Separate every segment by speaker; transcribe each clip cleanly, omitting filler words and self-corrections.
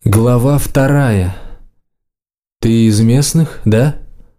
Speaker 1: Глава 2. Ты из местных, да?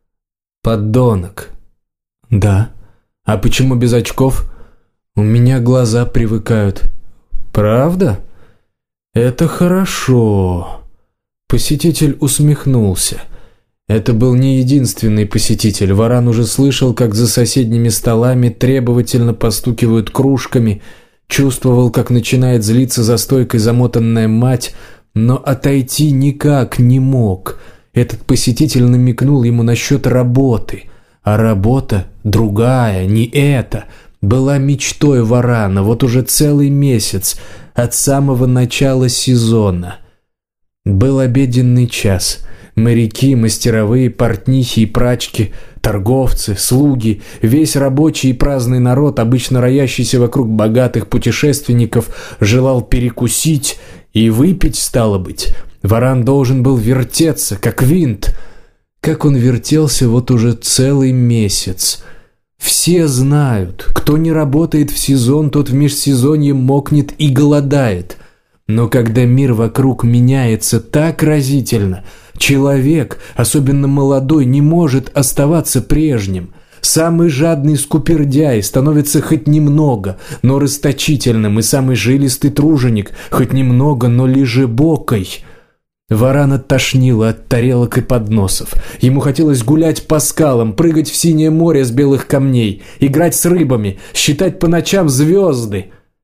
Speaker 1: Подонок. Да. А почему без очков? У меня глаза привыкают. Правда? Это хорошо. Посетитель усмехнулся. Это был не единственный посетитель. Варан уже слышал, как за соседними столами требовательно постукивают кружками, чувствовал, как начинает злиться за стойкой замотанная мать, но отойти никак не мог. Этот посетитель намекнул ему насчет работы. А работа другая, не эта, была мечтой Варана вот уже целый месяц, от самого начала сезона. Был обеденный час. Моряки, мастеровые, портнихи и прачки, торговцы, слуги, весь рабочий и праздный народ, обычно роящийся вокруг богатых путешественников, желал перекусить и выпить, стало быть. Варан должен был вертеться, как винт. Как он вертелся вот уже целый месяц. Все знают, кто не работает в сезон, тот в межсезонье мокнет и голодает. Но когда мир вокруг меняется так разительно, человек, особенно молодой, не может оставаться прежним. Самый жадный скупердяй становится хоть немного, но расточительным, и самый жилистый труженик хоть немного, но лежебокой. Варана тошнило от тарелок и подносов. Ему хотелось гулять по скалам, прыгать в синее море с белых камней, играть с рыбами, считать по ночам звезды.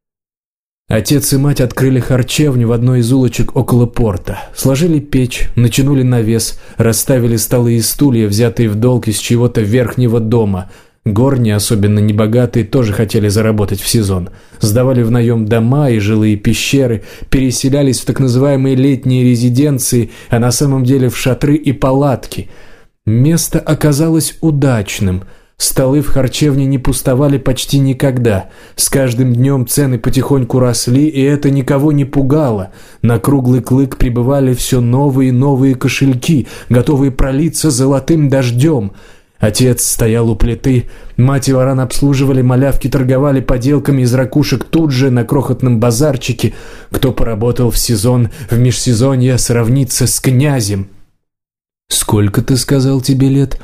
Speaker 1: Отец и мать открыли харчевню в одной из улочек около порта. Сложили печь, натянули навес, расставили столы и стулья, взятые в долг из чего-то верхнего дома. Горние, особенно небогатые, тоже хотели заработать в сезон. Сдавали в наем дома и жилые пещеры, переселялись в так называемые летние резиденции, а на самом деле в шатры и палатки. Место оказалось удачным. Столы в харчевне не пустовали почти никогда. С каждым днем цены потихоньку росли, и это никого не пугало. На круглый клык прибывали все новые и новые кошельки, готовые пролиться золотым дождем. Отец стоял у плиты, мать и Варан обслуживали, малявки торговали поделками из ракушек тут же на крохотном базарчике. Кто поработал в сезон, в межсезонье сравнится с князем. «Сколько, ты сказал, тебе лет?»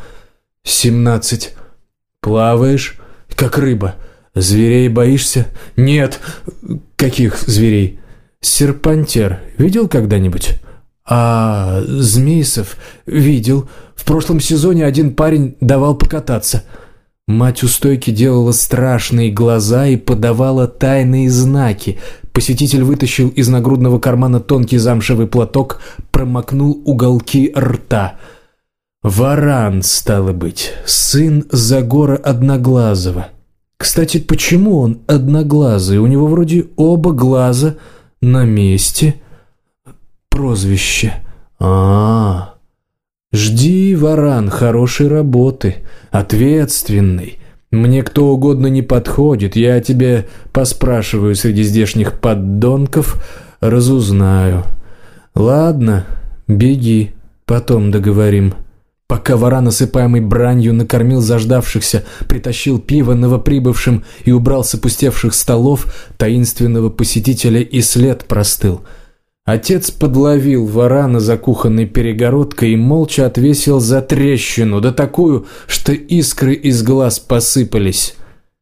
Speaker 1: 17. «Плаваешь, как рыба. Зверей боишься?» «Нет». «Каких зверей?» «Серпантер. Видел когда-нибудь?» «А змейсов?» «Видел. В прошлом сезоне один парень давал покататься». Мать у стойки делала страшные глаза и подавала тайные знаки. Посетитель вытащил из нагрудного кармана тонкий замшевый платок, промокнул уголки рта. Варан, стало быть, сын Загора Одноглазого. Кстати, почему он одноглазый? У него вроде оба глаза на месте. Прозвище. Жди, Варан, хорошей работы, ответственной. Мне кто угодно не подходит, я тебе поспрашиваю среди здешних поддонков, разузнаю. Ладно, беги, потом договорим». Пока Варан, осыпаемый бранью, накормил заждавшихся, притащил пиво новоприбывшим и убрал с опустевших столов, таинственного посетителя и след простыл. Отец подловил Варана за кухонной перегородкой и молча отвесил за трещину, да такую, что искры из глаз посыпались.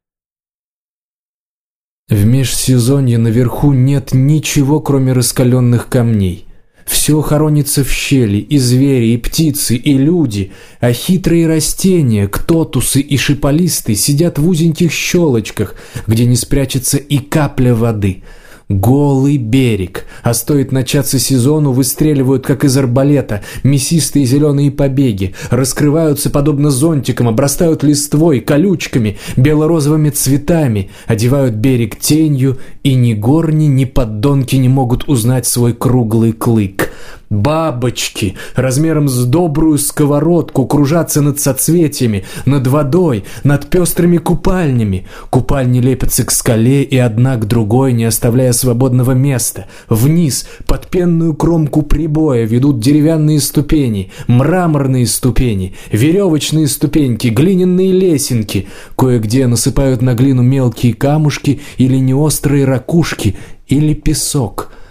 Speaker 1: В межсезонье наверху нет ничего, кроме раскаленных камней. Все хоронится в щели, и звери, и птицы, и люди, а хитрые растения, ктотусы и шиполисты сидят в узеньких щелочках, где не спрячется и капля воды. Голый берег, а стоит начаться сезону, выстреливают, как из арбалета, мясистые зеленые побеги, раскрываются подобно зонтикам, обрастают листвой, колючками, бело-розовыми цветами, одевают берег тенью, и ни горни, ни поддонки не могут узнать свой круглый клык. Бабочки размером с добрую сковородку кружатся над соцветиями, над водой, над пестрыми купальнями. Купальни лепятся к скале и одна к другой, не оставляя свободного места. Вниз, под пенную кромку прибоя, ведут деревянные ступени, мраморные ступени, веревочные ступеньки, глиняные лесенки. Кое-где насыпают на глину мелкие камушки или неострые ракушки, или песок.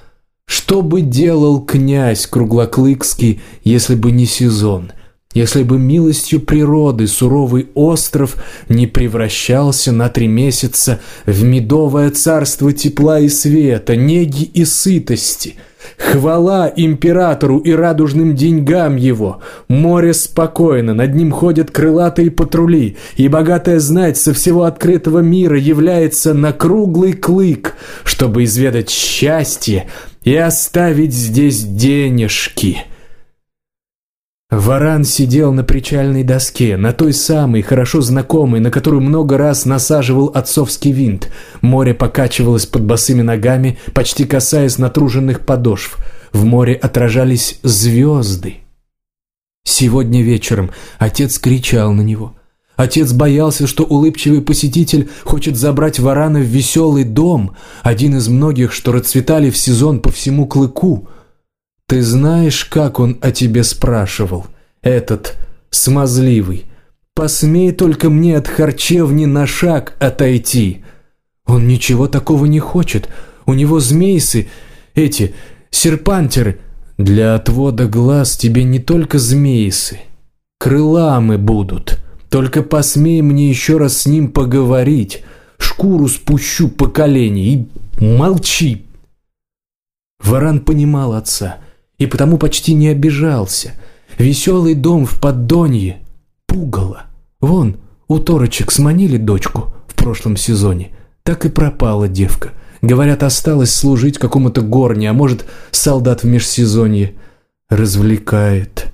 Speaker 1: Что бы делал князь Круглоклыкский, если бы не сезон? Если бы милостью природы суровый остров не превращался на 3 месяца в медовое царство тепла и света, неги и сытости. Хвала императору и радужным деньгам его! Море спокойно, над ним ходят крылатые патрули, и богатая знать со всего открытого мира является на круглый клык, чтобы изведать счастье и оставить здесь денежки. Варан сидел на причальной доске, на той самой, хорошо знакомой, на которую много раз насаживал отцовский винт. Море покачивалось под босыми ногами, почти касаясь натруженных подошв. В море отражались звезды. Сегодня вечером отец кричал на него. Отец боялся, что улыбчивый посетитель хочет забрать Варана в веселый дом, один из многих, что расцветали в сезон по всему Клыку. Ты знаешь, как он о тебе спрашивал? Этот смазливый. Посмей только мне от харчевни на шаг отойти. Он ничего такого не хочет. У него змейсы, эти серпантеры. Для отвода глаз тебе не только змейсы, крыламы будут. Только посмей мне еще раз с ним поговорить. Шкуру спущу по колени и молчи. Варан понимал отца и потому почти не обижался. Веселый дом в Поддонье пугало. Вон, у Торочек сманили дочку в прошлом сезоне. Так и пропала девка. Говорят, осталось служить какому-то горне, а может, солдат в межсезонье развлекает.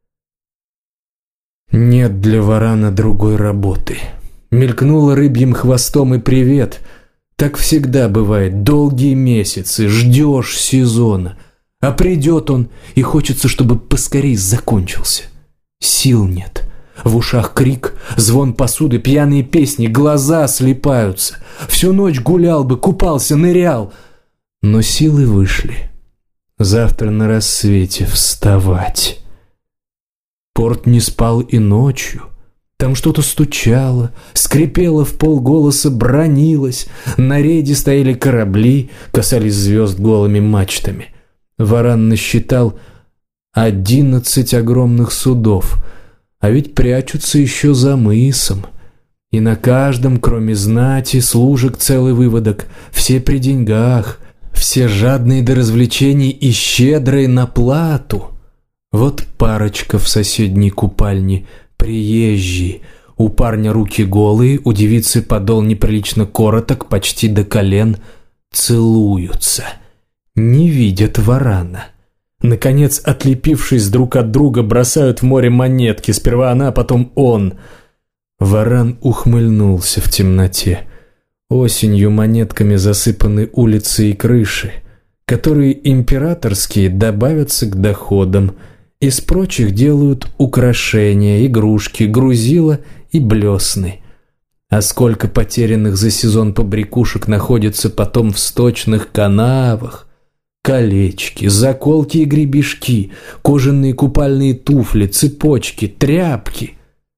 Speaker 1: Нет для Варана другой работы. Мелькнула рыбьим хвостом и привет. Так всегда бывает. Долгие месяцы ждешь сезона. А придет он, и хочется, чтобы поскорей закончился. Сил нет. В ушах крик, звон посуды, пьяные песни, глаза слипаются. Всю ночь гулял бы, купался, нырял. Но силы вышли. Завтра на рассвете вставать. Порт не спал и ночью. Там что-то стучало, скрипело вполголоса, бранилось. На рейде стояли корабли, касались звезд голыми мачтами. Варан насчитал 11 огромных судов, а ведь прячутся еще за мысом. И на каждом, кроме знати, служек целый выводок, все при деньгах, все жадные до развлечений и щедрые на плату. Вот парочка в соседней купальне, приезжие. У парня руки голые, у девицы подол неприлично короток, почти до колен, целуются. Не видят Варана. Наконец, отлепившись друг от друга, бросают в море монетки. Сперва она, потом он. Варан ухмыльнулся в темноте. Осенью монетками засыпаны улицы и крыши, которые императорские добавятся к доходам. Из прочих делают украшения, игрушки, грузила и блесны. А сколько потерянных за сезон побрякушек находится потом в сточных канавах. Колечки, заколки и гребешки, кожаные купальные туфли, цепочки, тряпки.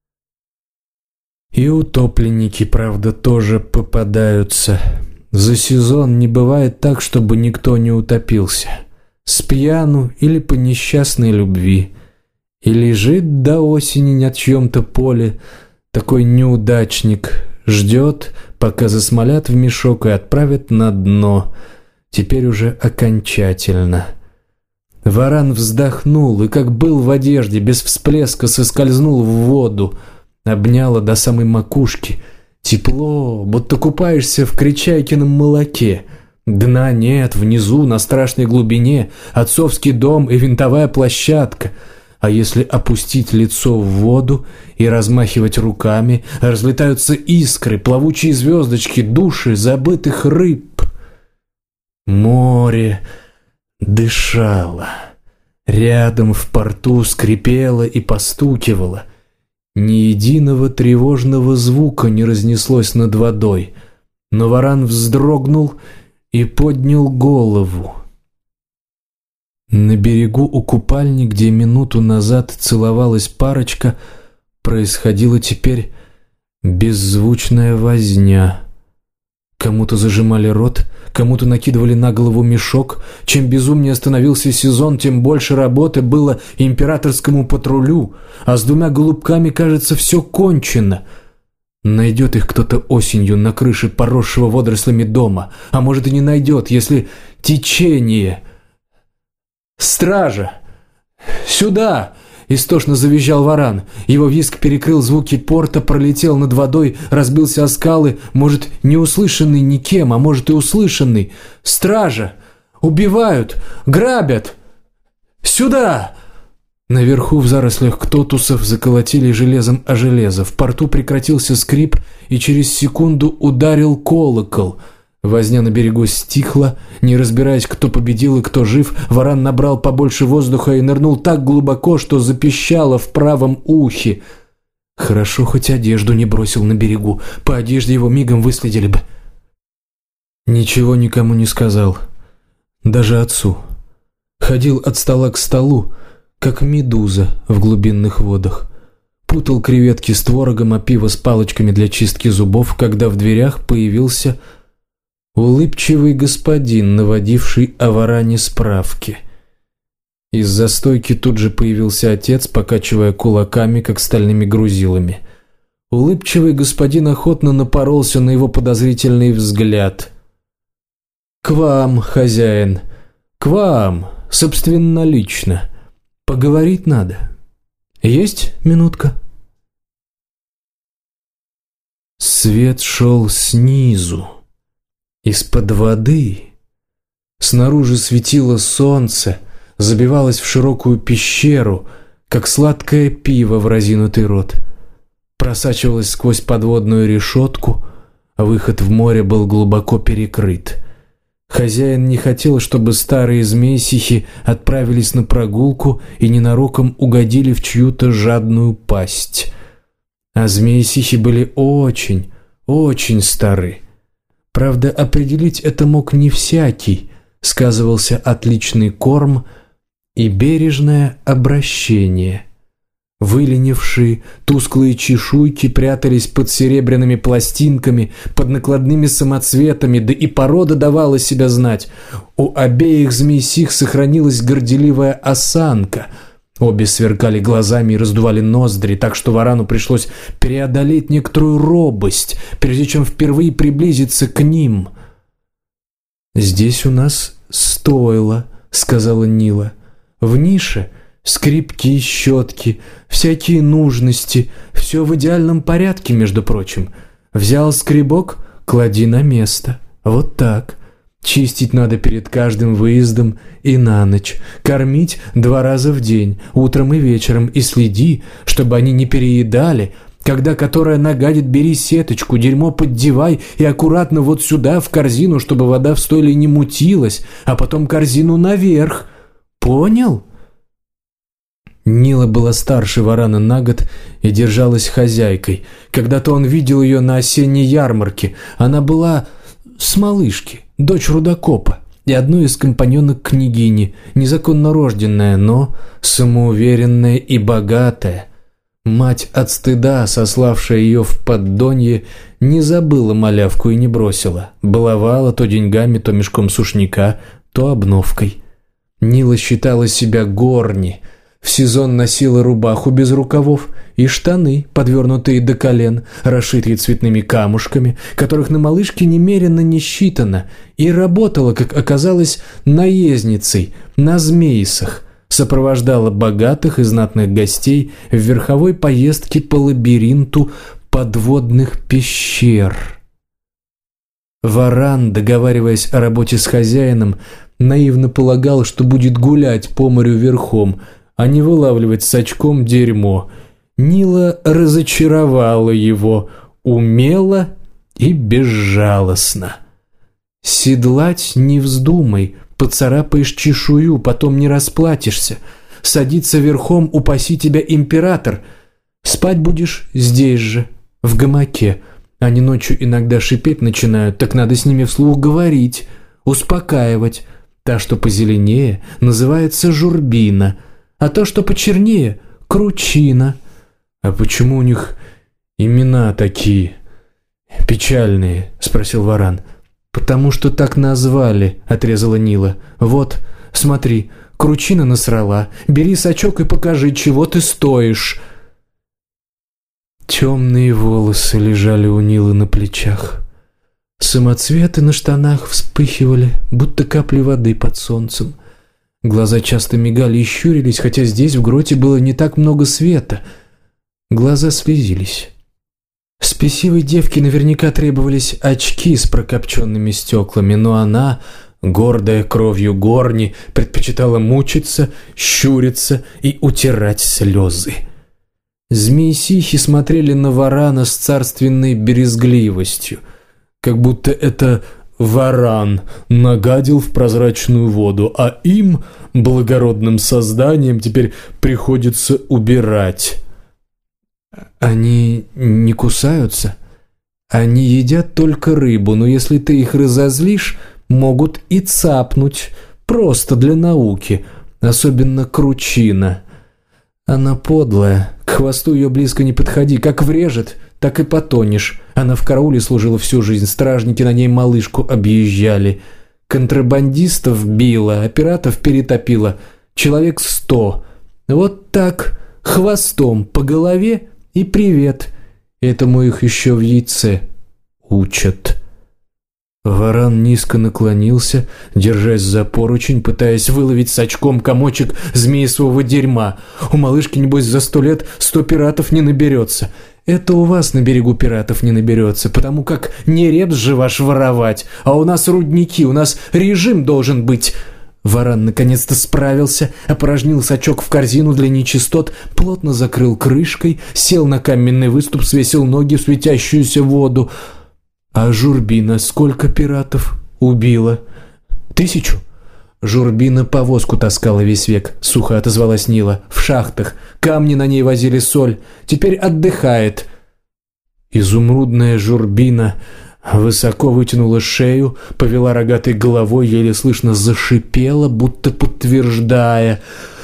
Speaker 1: И утопленники, правда, тоже попадаются. За сезон не бывает так, чтобы никто не утопился. Спьяну или по несчастной любви. И лежит до осени на чьем-то поле такой неудачник, ждет, пока засмолят в мешок и отправят на дно. Теперь уже окончательно. Варан вздохнул и, как был в одежде, без всплеска соскользнул в воду. Обняло до самой макушки. Тепло, будто купаешься в Кричайкином молоке. Дна нет, внизу, на страшной глубине, отцовский дом и винтовая площадка. А если опустить лицо в воду и размахивать руками, разлетаются искры, плавучие звездочки, души забытых рыб. Море дышало. Рядом в порту скрипело и постукивало. Ни единого тревожного звука не разнеслось над водой. Но Варан вздрогнул и поднял голову. На берегу у купальни, где минуту назад целовалась парочка, происходила теперь беззвучная возня. Кому-то зажимали рот, кому-то накидывали на голову мешок. Чем безумнее становился сезон, тем больше работы было императорскому патрулю, а с 2 голубками, кажется, все кончено. Найдет их кто-то осенью на крыше поросшего водорослями дома, а может и не найдет, если течение... «Стража! Сюда!» — истошно завизжал Варан. Его визг перекрыл звуки порта, пролетел над водой, разбился о скалы, может, не услышанный никем, а может и услышанный. «Стража! Убивают! Грабят! Сюда!» Наверху в зарослях ктотусов заколотили железом о железо. В порту прекратился скрип, и через секунду ударил колокол. Возня на берегу стихла. Не разбираясь, кто победил и кто жив, Варан набрал побольше воздуха и нырнул так глубоко, что запищало в правом ухе. Хорошо, хоть одежду не бросил на берегу. По одежде его мигом выследили бы. Ничего никому не сказал. Даже отцу. Ходил от стола к столу, как медуза в глубинных водах. Путал креветки с творогом, а пиво с палочками для чистки зубов, когда в дверях появился улыбчивый господин, наводивший о Варане справки. Из-за стойки тут же появился отец, покачивая кулаками, как стальными грузилами. Улыбчивый господин охотно напоролся на его подозрительный взгляд. «К вам, хозяин, к вам, собственнолично. Поговорить надо. Есть минутка?» Свет шел снизу, из-под воды. Снаружи светило солнце, забивалось в широкую пещеру, как сладкое пиво в разинутый рот. Просачивалось сквозь подводную решетку, а выход в море был глубоко перекрыт. Хозяин не хотел, чтобы старые змеисихи отправились на прогулку и ненароком угодили в чью-то жадную пасть. А змеисихи были очень, очень стары. Правда, определить это мог не всякий. Сказывался отличный корм и бережное обращение. Выленившие, тусклые чешуйки прятались под серебряными пластинками, под накладными самоцветами, да и порода давала себя знать. У обеих змеисих сохранилась горделивая осанка. Обе сверкали глазами и раздували ноздри, так что Варану пришлось преодолеть некоторую робость, прежде чем впервые приблизиться к ним. «Здесь у нас стойло», — сказала Нила. «В нише скрипки, щетки, всякие нужности, все в идеальном порядке, между прочим. Взял скребок — клади на место. Вот так. Чистить надо перед каждым выездом и на ночь. Кормить 2 раза в день, утром и вечером, и следи, чтобы они не переедали. Когда которая нагадит, бери сеточку, дерьмо поддевай и аккуратно вот сюда, в корзину, чтобы вода в стойле не мутилась, а потом корзину наверх. Понял?» Нила была старше Варана на год и держалась хозяйкой. Когда-то он видел ее на осенней ярмарке. Она была с малышки, дочь рудокопа, и одной из компаньонок княгини, незаконно рожденная, но самоуверенная и богатая. Мать от стыда, сославшая ее в поддонье, не забыла малявку и не бросила. Баловала то деньгами, то мешком сушняка, то обновкой. Нила считала себя горни. В сезон носила рубаху без рукавов и штаны, подвернутые до колен, расшитые цветными камушками, которых на малышке немерено не считано, и работала, как оказалось, наездницей на змеисах, сопровождала богатых и знатных гостей в верховой поездке по лабиринту подводных пещер. Варан, договариваясь о работе с хозяином, наивно полагал, что будет гулять по морю верхом, а не вылавливать с очком дерьмо. Нила разочаровала его умело и безжалостно. «Седлать не вздумай, поцарапаешь чешую, потом не расплатишься. Садиться верхом, упаси тебя император. Спать будешь здесь же, в гамаке. Они ночью иногда шипеть начинают, так надо с ними вслух говорить, успокаивать. Та, что позеленее, называется журбина, а то, что почернее, кручина». «А почему у них имена такие печальные?» – спросил Варан. «Потому что так назвали», — отрезала Нила. «Вот, смотри, кручина насрала. Бери сачок и покажи, чего ты стоишь». Темные волосы лежали у Нилы на плечах. Самоцветы на штанах вспыхивали, будто капли воды под солнцем. Глаза часто мигали и щурились, хотя здесь, в гроте, было не так много света. Глаза слезились. Спесивой девке наверняка требовались очки с прокопченными стеклами, но она, гордая кровью горни, предпочитала мучиться, щуриться и утирать слезы. Змеи-сихи смотрели на варана с царственной брезгливостью, как будто это варан нагадил в прозрачную воду, а им, благородным созданиям, теперь приходится убирать. «Они не кусаются? Они едят только рыбу, но если ты их разозлишь, могут и цапнуть, просто для науки, особенно кручина. Она подлая, к хвосту ее близко не подходи, как врежет, так и потонешь. Она в карауле служила всю жизнь, стражники на ней малышку объезжали. Контрабандистов била, а пиратов перетопила. Человек 100. Вот так, хвостом по голове и привет. Этому их еще в яйце учат». Варан низко наклонился, держась за поручень, пытаясь выловить с очком комочек змеевого дерьма. «У малышки, небось, за 100 лет 100 пиратов не наберется. Это у вас на берегу пиратов не наберется, потому как не репс же ваш воровать, а у нас рудники, у нас режим должен быть». Варан наконец-то справился, опорожнил сачок в корзину для нечистот, плотно закрыл крышкой, сел на каменный выступ, свесил ноги в светящуюся воду. «А Журбина сколько пиратов убила?» 1000. Журбина повозку таскала весь век, сухо отозвалась Нила. «В шахтах. Камни на ней возили, соль. Теперь отдыхает». Изумрудная Журбина высоко вытянула шею, повела рогатой головой, еле слышно зашипела, будто подтверждая: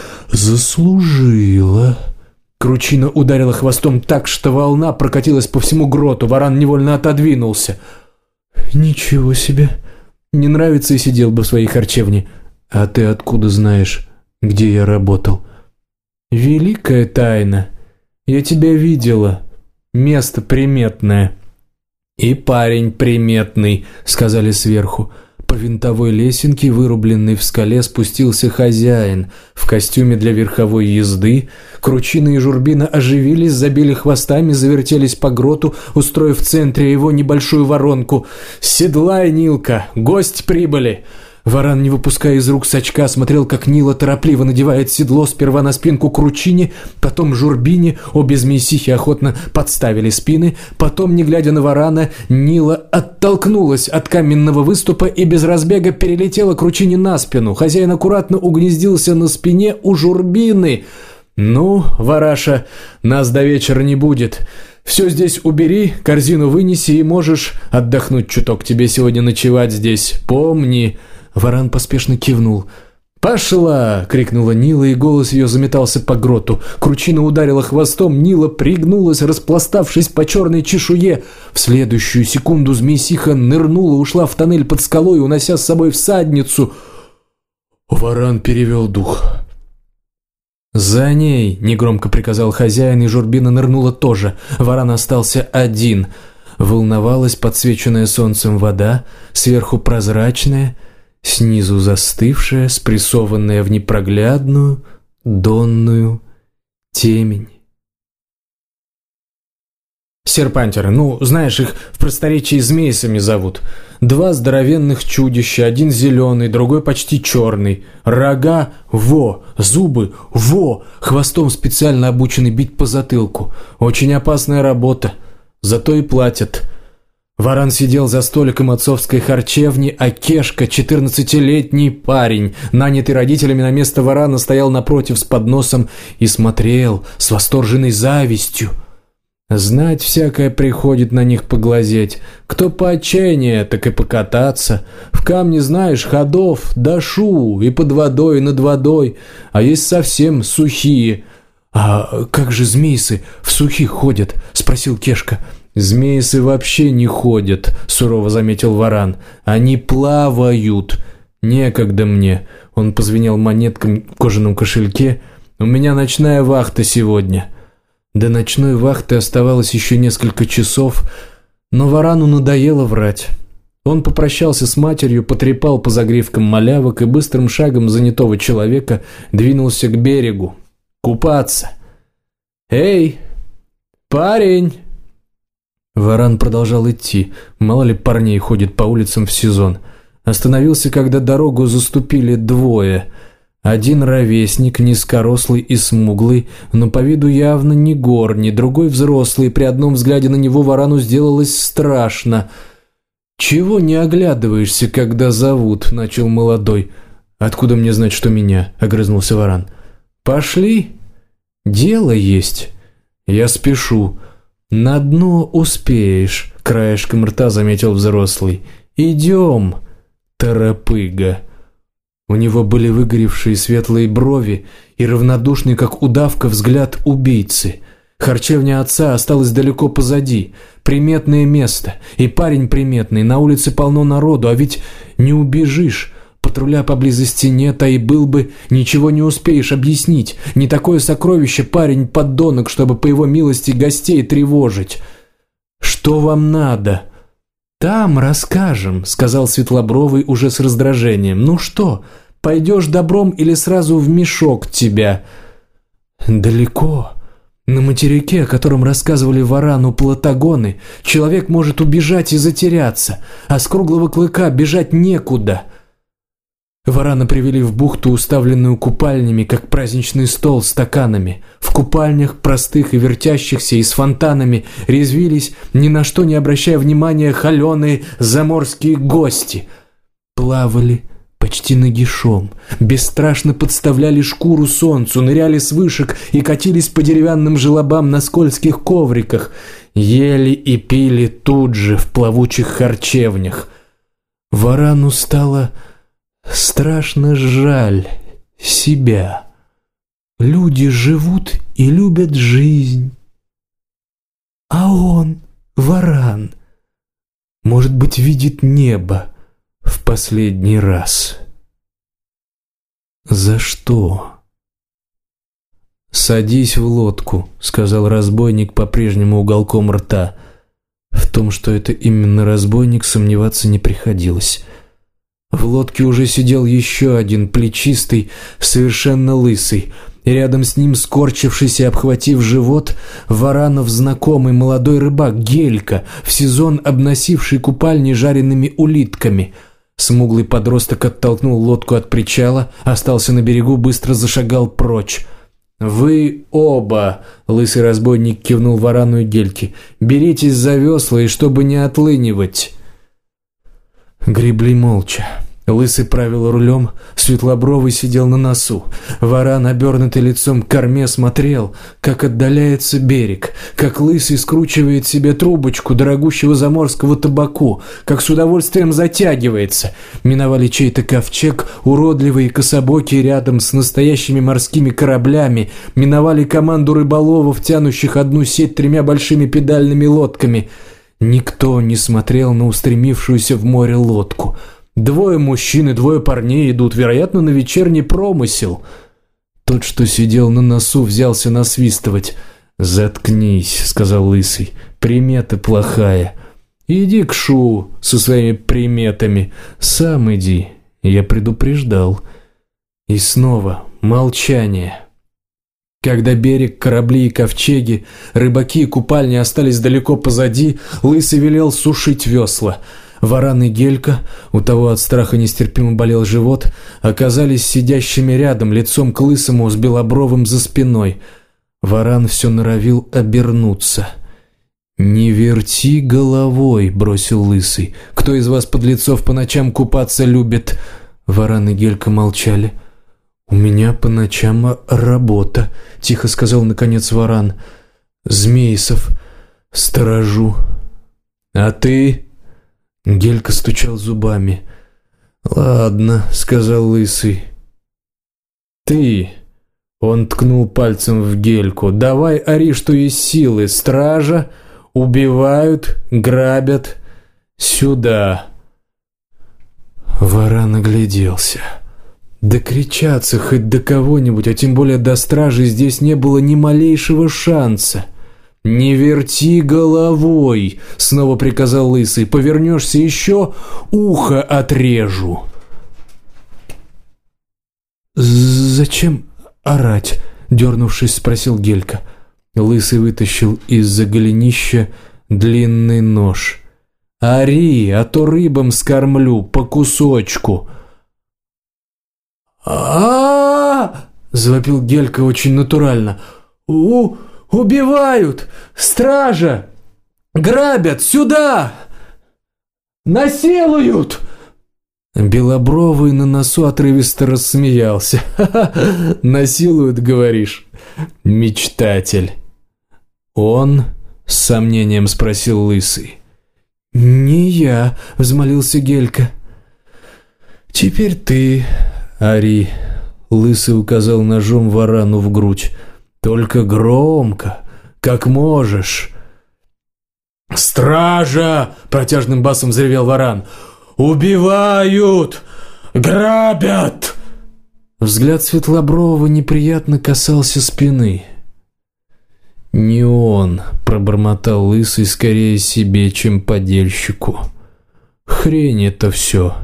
Speaker 1: «Заслужила». Кручина ударила хвостом так, что волна прокатилась по всему гроту. Варан невольно отодвинулся. «Ничего себе! Не нравится и сидел бы в своей харчевне. А ты откуда знаешь, где я работал?» «Великая тайна. Я тебя видела. Место приметное». «И парень приметный», — сказали сверху. По винтовой лесенке, вырубленной в скале, спустился хозяин в костюме для верховой езды. Кручина и Журбина оживились, забили хвостами, завертелись по гроту, устроив в центре его небольшую воронку. «Седлай, Нилка! Гость прибыли!» Варан, не выпуская из рук сачка, смотрел, как Нила торопливо надевает седло сперва на спинку Кручине, потом Журбине. Обе змеи-сихи охотно подставили спины. Потом, не глядя на Варана, Нила оттолкнулась от каменного выступа и без разбега перелетела Кручине на спину. Хозяин аккуратно угнездился на спине у Журбины. «Ну, Вараша, нас до вечера не будет. Все здесь убери, корзину вынеси и можешь отдохнуть чуток. Тебе сегодня ночевать здесь. Помни». Варан поспешно кивнул. «Пошла!» — крикнула Нила, и голос ее заметался по гроту. Кручина ударила хвостом, Нила пригнулась, распластавшись по черной чешуе. В следующую секунду змеисиха нырнула, ушла в тоннель под скалой, унося с собой всадницу. Варан перевел дух. «За ней!» — негромко приказал хозяин, и Журбина нырнула тоже. Варан остался один. Волновалась подсвеченная солнцем вода, сверху прозрачная, снизу застывшая, спрессованная в непроглядную донную темень. Серпантеры, ну, знаешь, их в просторечии змейсами зовут. 2 здоровенных чудища, один зеленый, другой почти черный. Рога – во, зубы – во, хвостом специально обучены бить по затылку. Очень опасная работа, зато и платят. Варан сидел за столиком отцовской харчевни, а Кешка, 14-летний парень, нанятый родителями на место Варана, стоял напротив с подносом и смотрел с восторженной завистью. Знать всякое приходит на них поглазеть. Кто по отчаянию, так и покататься. В камне, знаешь, ходов, дошу, и под водой, и над водой, а есть совсем сухие. «А как же змейсы в сухих ходят?» – спросил Кешка. «Змеисы вообще не ходят», — сурово заметил Варан. «Они плавают. Некогда мне». Он позвенел монетками в кожаном кошельке. «У меня ночная вахта сегодня». До ночной вахты оставалось еще несколько часов, но Варану надоело врать. Он попрощался с матерью, потрепал по загривкам малявок и быстрым шагом занятого человека двинулся к берегу. Купаться. «Эй, парень!» Варан продолжал идти. Мало ли парней ходит по улицам в сезон. Остановился, когда дорогу заступили двое. Один ровесник, низкорослый и смуглый, но по виду явно не горний, другой взрослый. При одном взгляде на него Варану сделалось страшно. «Чего не оглядываешься, когда зовут?» – начал молодой. «Откуда мне знать, что меня?» – огрызнулся Варан. «Пошли. Дело есть. Я спешу. На дно успеешь», – краешком рта заметил взрослый. «Идем, торопыга». У него были выгоревшие светлые брови и равнодушный, как удавка, взгляд убийцы. Харчевня отца осталась далеко позади. Приметное место. И парень приметный. На улице полно народу, а ведь не убежишь. Патруля поблизости нет, а и был бы, ничего не успеешь объяснить. Не такое сокровище парень подонок, чтобы по его милости гостей тревожить. «Что вам надо?» «Там расскажем», — сказал Светлобровый уже с раздражением. «Ну что, пойдешь добром или сразу в мешок тебя?» «Далеко. На материке, о котором рассказывали Варану Платагоны, человек может убежать и затеряться, а с Круглого Клыка бежать некуда». Варана привели в бухту, уставленную купальнями, как праздничный стол с стаканами. В купальнях, простых и вертящихся, и с фонтанами, резвились, ни на что не обращая внимания, холеные заморские гости. Плавали почти нагишом, бесстрашно подставляли шкуру солнцу, ныряли с вышек и катились по деревянным желобам на скользких ковриках, ели и пили тут же в плавучих харчевнях. Варану стало страшно жаль себя. Люди живут и любят жизнь. А он, Варан, может быть, видит небо в последний раз. За что? «Садись в лодку», — сказал разбойник по-прежнему уголком рта. В том, что это именно разбойник, сомневаться не приходилось. В лодке уже сидел еще один, плечистый, совершенно лысый. И рядом с ним, скорчившись и обхватив живот, Варанов знакомый молодой рыбак Гелька, в сезон обносивший купальни жареными улитками. Смуглый подросток оттолкнул лодку от причала, остался на берегу, быстро зашагал прочь. «Вы оба», — лысый разбойник кивнул Варану и Гельке, — «беритесь за весла, и чтобы не отлынивать». Гребли молча. Лысый правил рулем, Светлобровый сидел на носу. Варан, обернутый лицом к корме, смотрел, как отдаляется берег, как Лысый скручивает себе трубочку дорогущего заморского табаку, как с удовольствием затягивается. Миновали чей-то ковчег, уродливый и кособокий рядом с настоящими морскими кораблями, миновали команду рыболовов, тянущих одну сеть 3 большими педальными лодками. Никто не смотрел на устремившуюся в море лодку. 2 мужчин и 2 парней идут, вероятно, на вечерний промысел. Тот, что сидел на носу, взялся насвистывать. «Заткнись», — сказал Лысый, — «примета плохая. Иди к Шу со своими приметами. Сам иди, я предупреждал». И снова молчание. Когда берег, корабли и ковчеги, рыбаки и купальни остались далеко позади, Лысый велел сушить весла. Варан и Гелька, у того от страха нестерпимо болел живот, оказались сидящими рядом, лицом к Лысому с Белобровым за спиной. Варан все норовил обернуться. «Не верти головой», — бросил Лысый. «Кто из вас, подлецов, по ночам купаться любит?» Варан и Гелька молчали. «У меня по ночам работа», — тихо сказал наконец Варан. «Змеисов сторожу». «А ты?» Гелька стучал зубами. «Ладно», — сказал Лысый. «Ты», — он ткнул пальцем в Гельку, — «давай ори, что есть силы. Стража, Убивают, грабят. Сюда. Варан огляделся. Докричаться хоть до кого-нибудь, а тем более до стражи, здесь не было ни малейшего шанса. «Не верти головой!» — снова приказал Лысый. «Повернешься еще, ухо отрежу!» «Зачем орать?» — дернувшись, спросил Гелька. Лысый вытащил из-за голенища длинный нож. «Ори, а то рыбам скормлю по кусочку!» завопил Гелька очень натурально. «Убивают! Стража! Грабят! Сюда! Насилуют!» Белобровый на носу отрывисто рассмеялся. «Ха-ха! Насилуют, говоришь? Мечтатель!» «Он?» — с сомнением спросил Лысый. «Не я», — взмолился Гелька. «Теперь ты, ори», — Лысый указал ножом Варану в грудь. «Только громко, как можешь». «Стража!» — протяжным басом взревел Варан. «Убивают! Грабят!» Взгляд Светлобрового неприятно касался спины. «Не он», — пробормотал Лысый скорее себе, чем подельщику. «Хрень это все.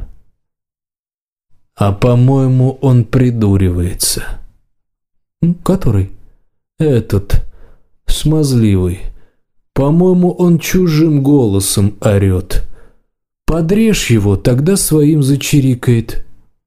Speaker 1: А, по-моему, он придуривается». «Который?» «Этот, смазливый. По-моему, он чужим голосом орет. Подрежь его, тогда своим зачирикает».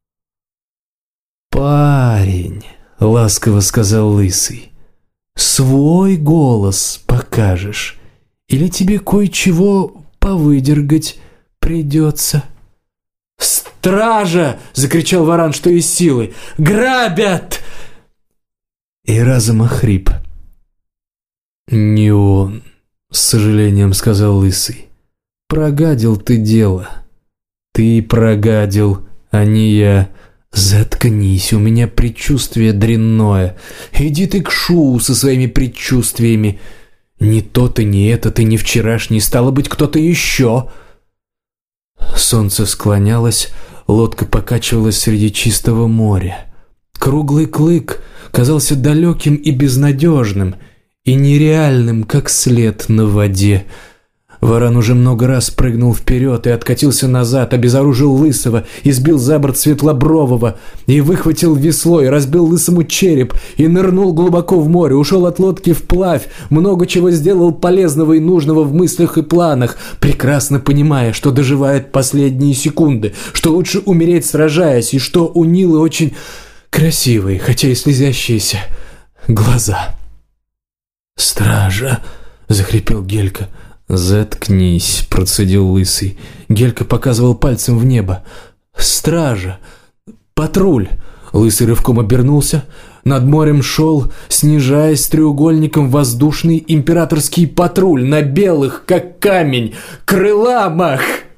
Speaker 1: «Парень», — ласково сказал Лысый, — «свой голос покажешь, или тебе кое-чего повыдергать придется?» «Стража!» — закричал Варан, что из силы. «Грабят!» И разом охрип. «Не он», — с сожалением сказал Лысый. «Прогадил ты дело. Ты прогадил, а не я. Заткнись, у меня предчувствие дрянное. Иди ты к Шуу со своими предчувствиями. Не тот и не этот, и не вчерашний, стало быть, кто-то еще». Солнце склонялось, лодка покачивалась среди чистого моря. Круглый клык казался далеким и безнадежным, и нереальным, как след на воде. Варан уже много раз прыгнул вперед и откатился назад, обезоружил Лысого, избил за борт Светлобрового, и выхватил весло, и разбил Лысому череп, и нырнул глубоко в море, ушел от лодки вплавь, много чего сделал полезного и нужного в мыслях и планах, прекрасно понимая, что доживает последние секунды, что лучше умереть сражаясь, и что у Нилы очень красивые, хотя и слезящиеся глаза. «Стража!» — захрипел Гелька. «Заткнись», — процедил Лысый. Гелька показывал пальцем в небо. «Стража! Патруль!» Лысый рывком обернулся. Над морем шел, снижаясь треугольником, воздушный императорский патруль на белых, как камень, крыламах.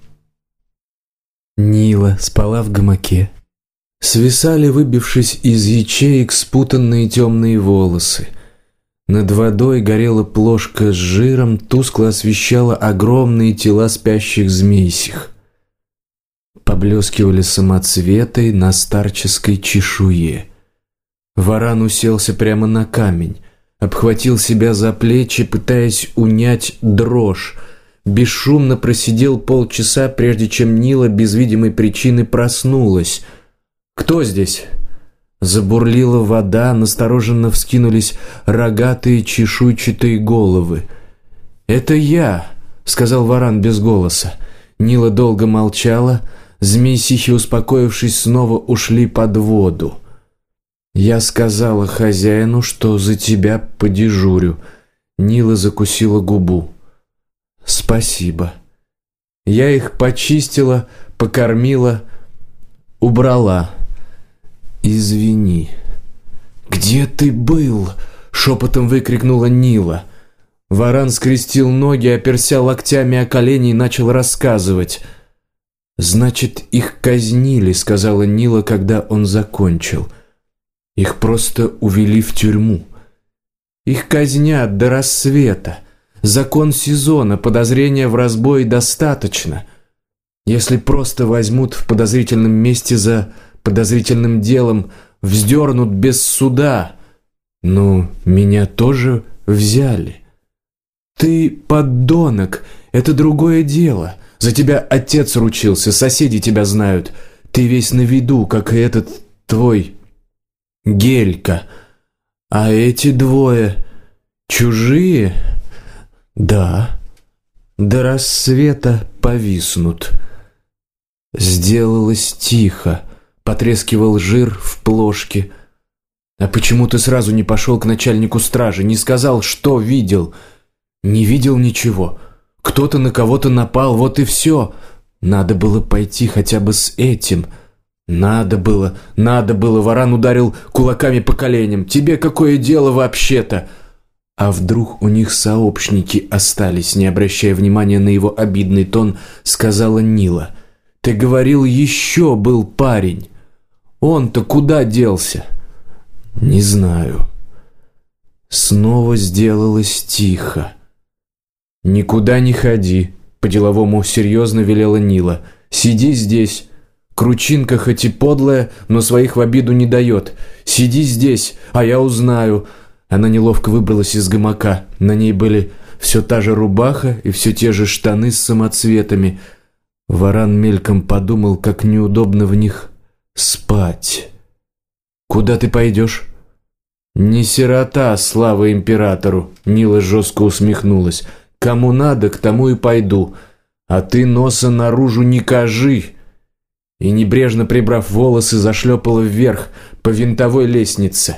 Speaker 1: Нила спала в гамаке. Свисали, выбившись из ячеек, спутанные темные волосы. Над водой горела плошка с жиром, тускло освещала огромные тела спящих змейсих. Поблескивали самоцветы на старческой чешуе. Варан уселся прямо на камень, обхватил себя за плечи, пытаясь унять дрожь. Бесшумно просидел полчаса, прежде чем Нила без видимой причины проснулась. «Кто здесь?» Забурлила вода, настороженно вскинулись рогатые чешуйчатые головы. «Это я», — сказал Варан без голоса. Нила долго молчала, змей-сихи, успокоившись, снова ушли под воду. «Я сказала хозяину, что за тебя подежурю». Нила закусила губу. «Спасибо. Я их почистила, покормила, убрала. Извини». «Где ты был?» — шепотом выкрикнула Нила. Варан скрестил ноги, оперся локтями о колени и начал рассказывать. «Значит, их казнили», — сказала Нила, когда он закончил. «Их просто увели в тюрьму. Их казнят до рассвета. закон сезона, подозрения в разбое достаточно. Если просто возьмут в подозрительном месте за подозрительным делом, вздернут без суда. Но меня тоже взяли. Ты подонок, это другое дело. За тебя отец ручился, соседи тебя знают. Ты весь на виду, как и этот твой Гелька. А эти двое чужие? Да. До рассвета повиснут. Сделалось тихо. Потрескивал жир в плошке. А почему ты сразу не пошел к начальнику стражи? Не сказал, что видел? Не видел ничего. Кто-то на кого-то напал, вот и все. Надо было пойти хотя бы с этим. Надо было. Варан ударил кулаками по коленям. Тебе какое дело вообще-то? А вдруг у них сообщники остались? Не обращая внимания на его обидный тон, сказала Нила. Ты говорил, еще был парень. Он-то куда делся? Не знаю. Снова сделалось тихо. «Никуда не ходи», — по-деловому серьезно велела Нила. «Сиди здесь. Кручинка хоть и подлая, но своих в обиду не дает. Сиди здесь, а я узнаю». Она неловко выбралась из гамака. На ней были все та же рубаха и все те же штаны с самоцветами. Варан мельком подумал, как неудобно в них спать. «Куда ты пойдешь?» «Не сирота, слава императору», — Нила жестко усмехнулась. «Кому надо, к тому и пойду. А ты носа наружу не кажи». И, небрежно прибрав волосы, зашлепала вверх по винтовой лестнице.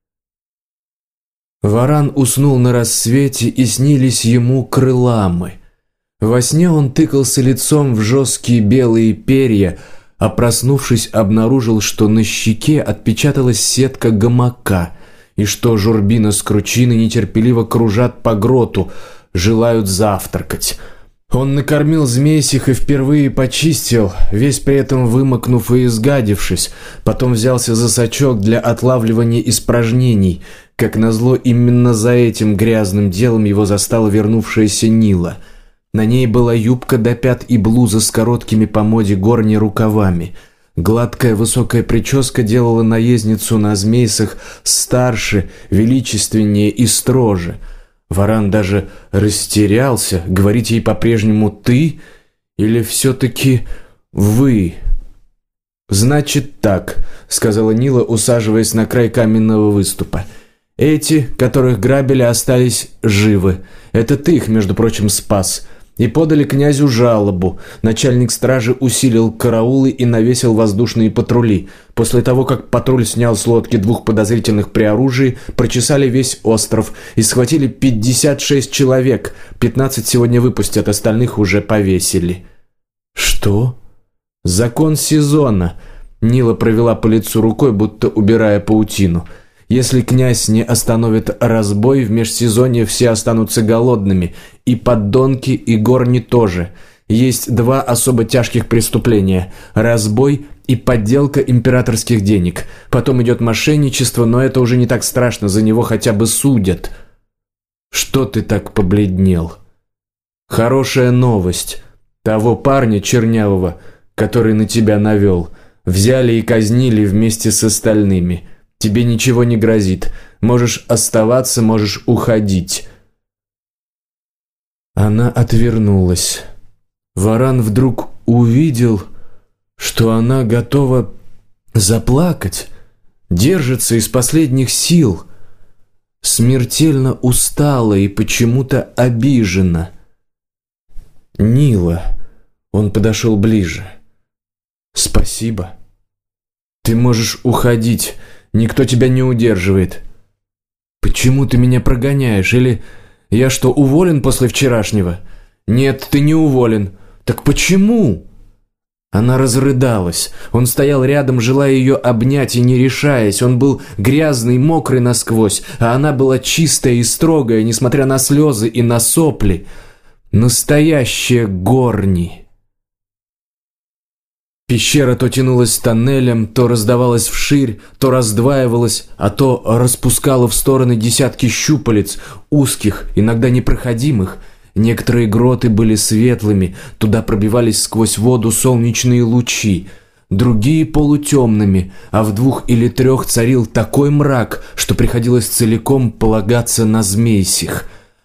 Speaker 1: Варан уснул на рассвете, и снились ему крыламы. Во сне он тыкался лицом в жесткие белые перья, а проснувшись, обнаружил, что на щеке отпечаталась сетка гамака, и что Журбина с Кручиной нетерпеливо кружат по гроту, желают завтракать. Он накормил змейсих и впервые почистил, весь при этом вымокнув и изгадившись, потом взялся за сачок для отлавливания испражнений. Как назло, именно за этим грязным делом его застала вернувшаяся Нила. На ней была юбка до пят и блуза с короткими по моде горни рукавами. Гладкая высокая прическа делала наездницу на змейсах старше, величественнее и строже. Варан даже растерялся, говорить ей по-прежнему «ты» или все-таки «вы». «Значит так», — сказала Нила, усаживаясь на край каменного выступа. «Эти, которых грабили, остались живы. Это ты их, между прочим, спас. И подали князю жалобу. Начальник стражи усилил караулы и навесил воздушные патрули. После того, как патруль снял с лодки 2 подозрительных при оружии, прочесали весь остров и схватили 56 человек. 15 сегодня выпустят, остальных уже повесили». «Что?» «Закон сезона». Нила провела по лицу рукой, будто убирая паутину. «Если князь не остановит разбой, в межсезонье все останутся голодными. И поддонки, и горни тоже. Есть 2 особо тяжких преступления – разбой и подделка императорских денег. Потом идет мошенничество, но это уже не так страшно, за него хотя бы судят». «Что ты так побледнел?» «Хорошая новость. Того парня чернявого, который на тебя навел, взяли и казнили вместе с остальными. Тебе ничего не грозит. Можешь оставаться, можешь уходить». Она отвернулась. Варан вдруг увидел, что она готова заплакать, держится из последних сил, смертельно устала и почему-то обижена. «Нила», — он подошел ближе, — «спасибо. Ты можешь уходить, никто тебя не удерживает. Почему ты меня прогоняешь? Или я что, уволен после вчерашнего?» «Нет, ты не уволен». «Так почему?» Она разрыдалась. Он стоял рядом, желая ее обнять и не решаясь. Он был грязный, мокрый насквозь, а она была чистая и строгая, несмотря на слезы и на сопли. Настоящая Горни. Пещера то тянулась тоннелем, то раздавалась вширь, то раздваивалась, а то распускала в стороны десятки щупалец, узких, иногда непроходимых. Некоторые гроты были светлыми, туда пробивались сквозь воду солнечные лучи, другие полутемными, а в 2 или 3 царил такой мрак, что приходилось целиком полагаться на змейсих.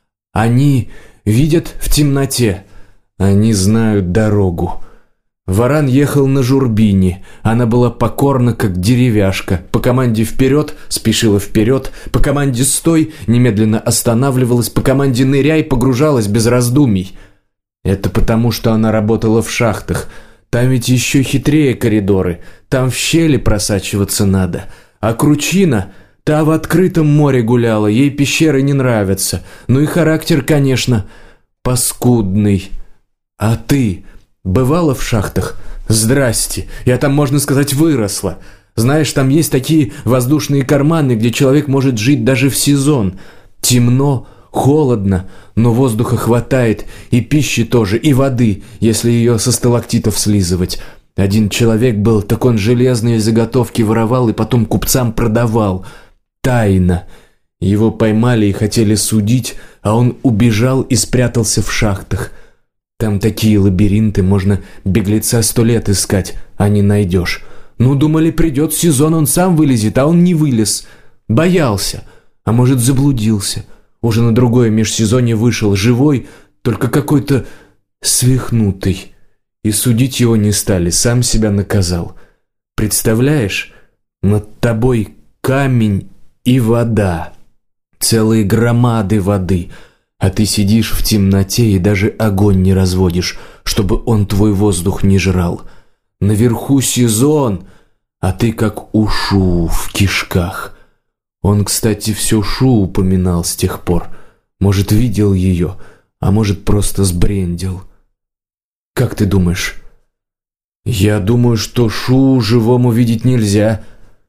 Speaker 1: Они видят в темноте, они знают дорогу. Варан ехал на Журбине. Она была покорна, как деревяшка. По команде «Вперед» спешила вперед, по команде «Стой» немедленно останавливалась, по команде «Ныряй» погружалась без раздумий. Это потому, что она работала в шахтах. Там ведь еще хитрее коридоры. Там в щели просачиваться надо. А Кручина, та в открытом море гуляла, ей пещеры не нравятся. Ну и характер, конечно, паскудный. А ты... бывала в шахтах? Здрасте, я там, можно сказать, выросла. Знаешь, там есть такие воздушные карманы, где человек может жить даже в сезон. Темно, холодно, но воздуха хватает, и пищи тоже, и воды, если ее со сталактитов слизывать. Один человек был, так он железные заготовки воровал и потом купцам продавал. Тайно. Его поймали и хотели судить, а он убежал и спрятался в шахтах. Там такие лабиринты, можно беглеца 100 лет искать, а не найдешь. Ну, думали, придет сезон, он сам вылезет, а он не вылез. Боялся, а может, заблудился. Уже на другое межсезонье вышел, живой, только какой-то свихнутый. И судить его не стали, сам себя наказал. Представляешь, над тобой камень и вода. Целые громады воды. А ты сидишь в темноте и даже огонь не разводишь, чтобы он твой воздух не жрал. Наверху сезон, а ты как ушу в кишках. Он, кстати, все Шу упоминал с тех пор. Может, видел ее, а может, просто сбрендил. Как ты думаешь? Я думаю, что Шу живому видеть нельзя.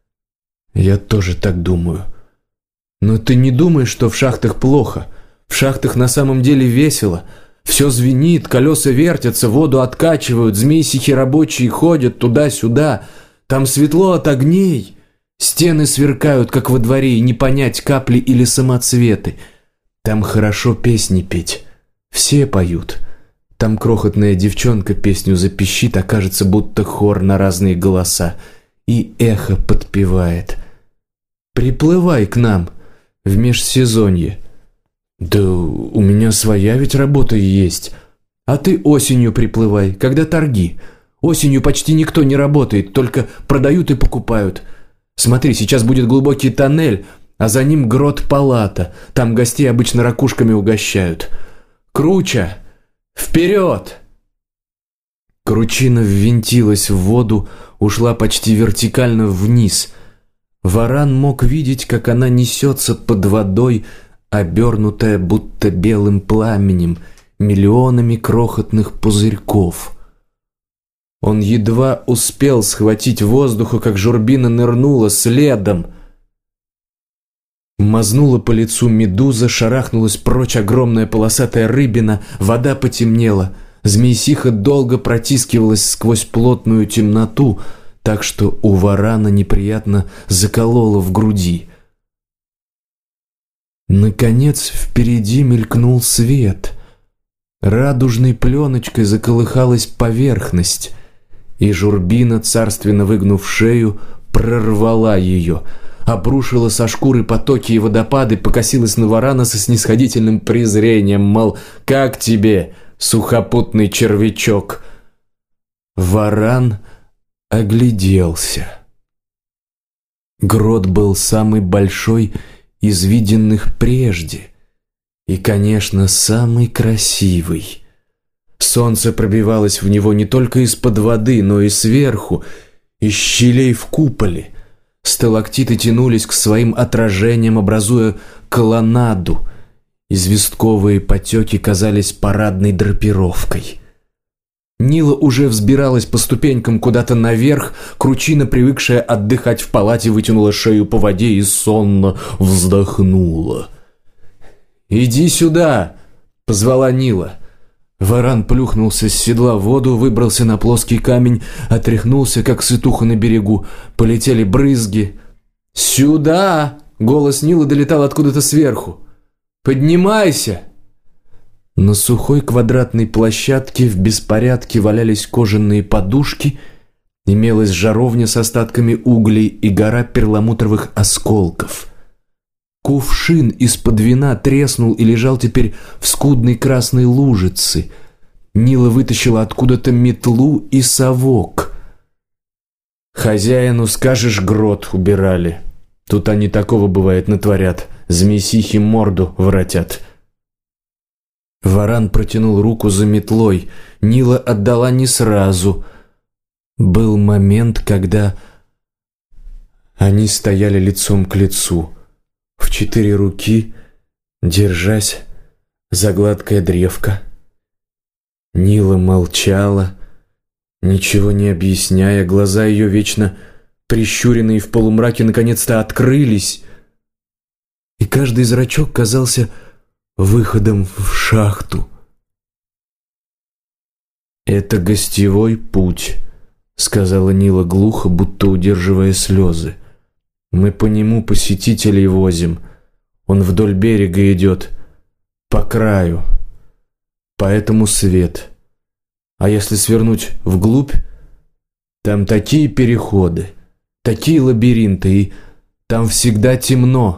Speaker 1: Я тоже так думаю. Но ты не думаешь, что в шахтах плохо? В шахтах на самом деле весело. Все звенит, колеса вертятся, воду откачивают, змейсихи рабочие ходят туда-сюда. Там светло от огней. Стены сверкают, как во дворе, и не понять, капли или самоцветы. Там хорошо песни петь. Все поют. Там крохотная девчонка песню запищит, а кажется, будто хор на разные голоса. И эхо подпевает. Приплывай к нам в межсезонье. Да у меня своя ведь работа есть. А ты осенью приплывай, когда торги. Осенью почти никто не работает, только продают и покупают. Смотри, сейчас будет глубокий тоннель, а за ним грот-палата. Там гостей обычно ракушками угощают. Круча, вперед! Кручина ввинтилась в воду, ушла почти вертикально вниз. Варан мог видеть, как она несется под водой, обернутая будто белым пламенем, миллионами крохотных пузырьков. Он едва успел схватить воздуха, как Журбина нырнула следом. Мазнула по лицу медуза, шарахнулась прочь огромная полосатая рыбина, вода потемнела. Змеисиха долго протискивалась сквозь плотную темноту, так что у Варана неприятно закололо в груди. Наконец впереди мелькнул свет. Радужной пленочкой заколыхалась поверхность, и Журбина, царственно выгнув шею, прорвала ее, обрушила со шкуры потоки и водопады, покосилась на Варана со снисходительным презрением, мол, «Как тебе, сухопутный червячок?» Варан огляделся. Грот был самый большой из виденных прежде и, конечно, самый красивый. Солнце пробивалось в него не только из-под воды, но и сверху, из щелей в куполе. Сталактиты тянулись к своим отражениям, образуя колоннаду. Известковые потеки казались парадной драпировкой. Нила уже взбиралась по ступенькам куда-то наверх. Кручина, привыкшая отдыхать в палате, вытянула шею по воде и сонно вздохнула. «Иди сюда!» — позвала Нила. Варан плюхнулся с седла в воду, выбрался на плоский камень, отряхнулся, как сытуха на берегу. Полетели брызги. «Сюда!» — голос Нилы долетал откуда-то сверху. «Поднимайся!» На сухой квадратной площадке в беспорядке валялись кожаные подушки, имелась жаровня с остатками углей и гора перламутровых осколков. Кувшин из-под вина треснул и лежал теперь в скудной красной лужице. Нила вытащила откуда-то метлу и совок. «Хозяину скажешь, грот убирали. Тут они такого, бывает, натворят. Змеисихи морду воротят». Варан протянул руку за метлой. Нила отдала не сразу. Был момент, когда они стояли лицом к лицу, в 4 руки, держась за гладкое древко. Нила молчала, ничего не объясняя. Глаза ее, вечно прищуренные в полумраке, наконец-то открылись, и каждый зрачок казался выходом в шахту. «Это гостевой путь», — сказала Нила глухо, будто удерживая слезы. «Мы по нему посетителей возим. Он вдоль берега идет, по краю. Поэтому свет. А если свернуть вглубь, там такие переходы, такие лабиринты, и там всегда темно».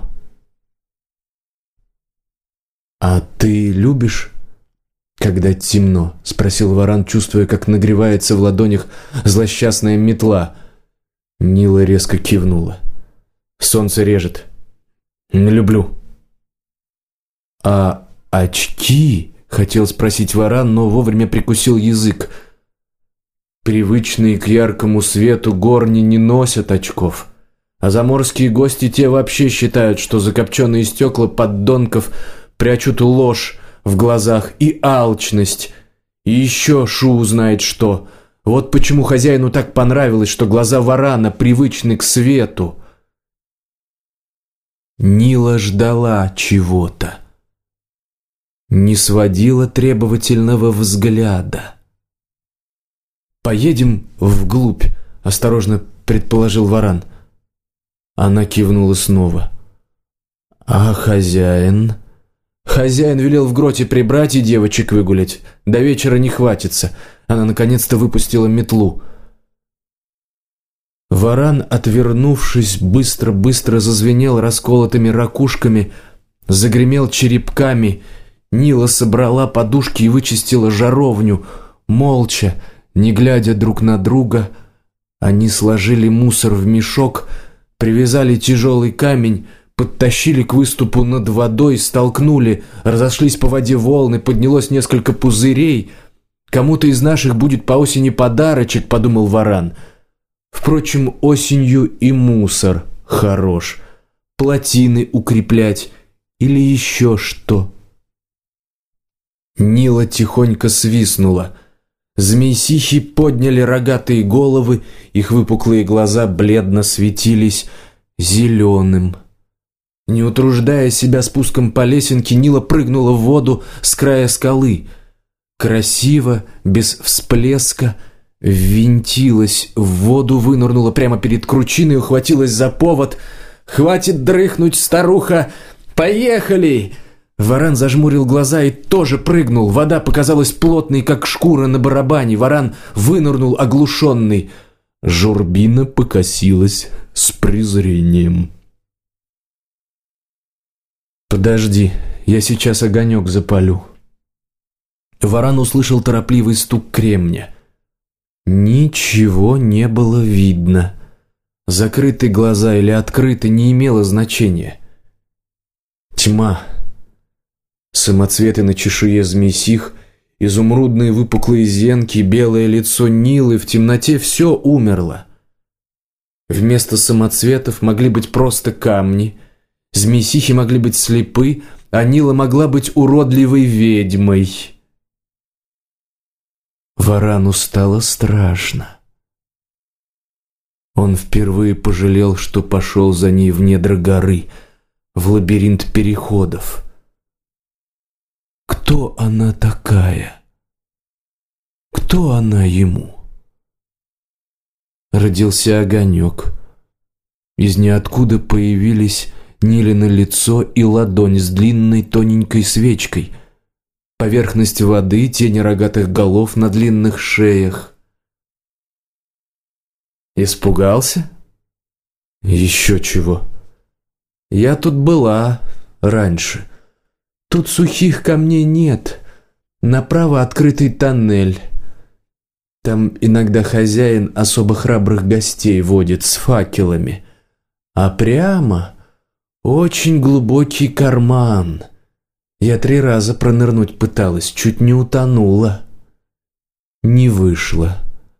Speaker 1: «А ты любишь, когда темно?» — спросил Варан, чувствуя, как нагревается в ладонях злосчастная метла. Нила резко кивнула. «Солнце режет. Люблю». «А очки?» — хотел спросить Варан, но вовремя прикусил язык. Привычные к яркому свету горни не носят очков, а заморские гости те вообще считают, что закопченные стекла поддонков прячут ложь в глазах и алчность, и еще шу знает что. Вот почему хозяину так понравилось, что глаза Варана привычны к свету. Нила ждала чего-то, не сводила требовательного взгляда. «Поедем вглубь», — осторожно предположил Варан. Она кивнула снова. «А хозяин?» «Хозяин велел в гроте прибрать и девочек выгулять. До вечера не хватится». Она наконец-то выпустила метлу. Варан, отвернувшись, быстро-быстро зазвенел расколотыми ракушками, загремел черепками. Нила собрала подушки и вычистила жаровню. Молча, не глядя друг на друга, они сложили мусор в мешок, привязали тяжелый камень, подтащили к выступу над водой, столкнули, разошлись по воде волны, поднялось несколько пузырей. «Кому-то из наших будет по осени подарочек», — подумал Варан. Впрочем, осенью и мусор хорош. Плотины укреплять или еще что. Нила тихонько свистнула. Змеисихи подняли рогатые головы, их выпуклые глаза бледно светились зеленым. Не утруждая себя спуском по лесенке, Нила прыгнула в воду с края скалы. Красиво, без всплеска, ввинтилась в воду, вынырнула прямо перед кручиной, ухватилась за повод. «Хватит дрыхнуть, старуха! Поехали!» Варан зажмурил глаза и тоже прыгнул. Вода показалась плотной, как шкура на барабане. Варан вынырнул оглушенный. Журбина покосилась с презрением. «Подожди, я сейчас огонек запалю». Варан услышал торопливый стук кремня. Ничего не было видно. Закрыты глаза или открыты не имело значения. Тьма. Самоцветы на чешуе змеисих, изумрудные выпуклые зенки, белое лицо Нилы. В темноте все умерло. Вместо самоцветов могли быть просто камни. Змеисихи могли быть слепы, а Нила могла быть уродливой ведьмой. Варану стало страшно. Он впервые пожалел, что пошел за ней в недра горы, в лабиринт переходов. Кто она такая? кто она ему? Родился огонек. Из ниоткуда появились Нилино лицо и ладонь с длинной тоненькой свечкой. Поверхность воды, тени рогатых голов на длинных шеях. Испугался? Еще чего. Я тут была раньше. Тут сухих камней нет. Направо открытый тоннель. Там иногда хозяин особо храбрых гостей водит с факелами. А прямо очень глубокий карман. Я 3 раза пронырнуть пыталась, чуть не утонула. Не вышло.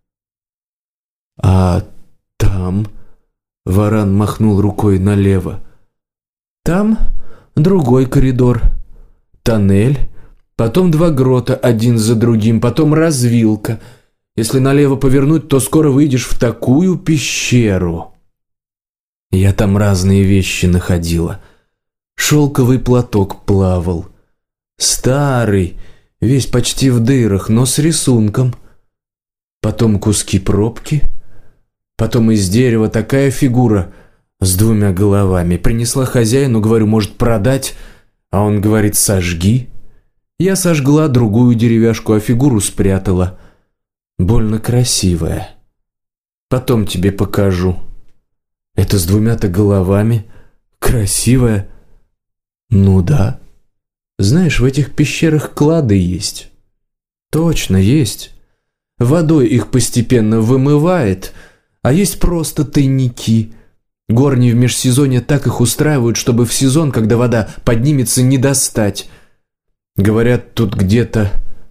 Speaker 1: А там... Варан махнул рукой налево. Там другой коридор. Тоннель. Потом 2 грота один за другим. Потом развилка. Если налево повернуть, то скоро выйдешь в такую пещеру. Я там разные вещи находила. Шелковый платок плавал. Старый, весь почти в дырах, но с рисунком. Потом куски пробки. Потом из дерева такая фигура с 2 головами. Принесла хозяину, говорю, может, продать? А он говорит, сожги. Я сожгла другую деревяшку, а фигуру спрятала. Больно красивая. Потом тебе покажу. Это с 2 головами. Красивая. Ну да. Знаешь, в этих пещерах клады есть. Точно, есть. Водой их постепенно вымывает, а есть просто тайники. Горни в межсезонье так их устраивают, чтобы в сезон, когда вода поднимется, не достать. Говорят, тут где-то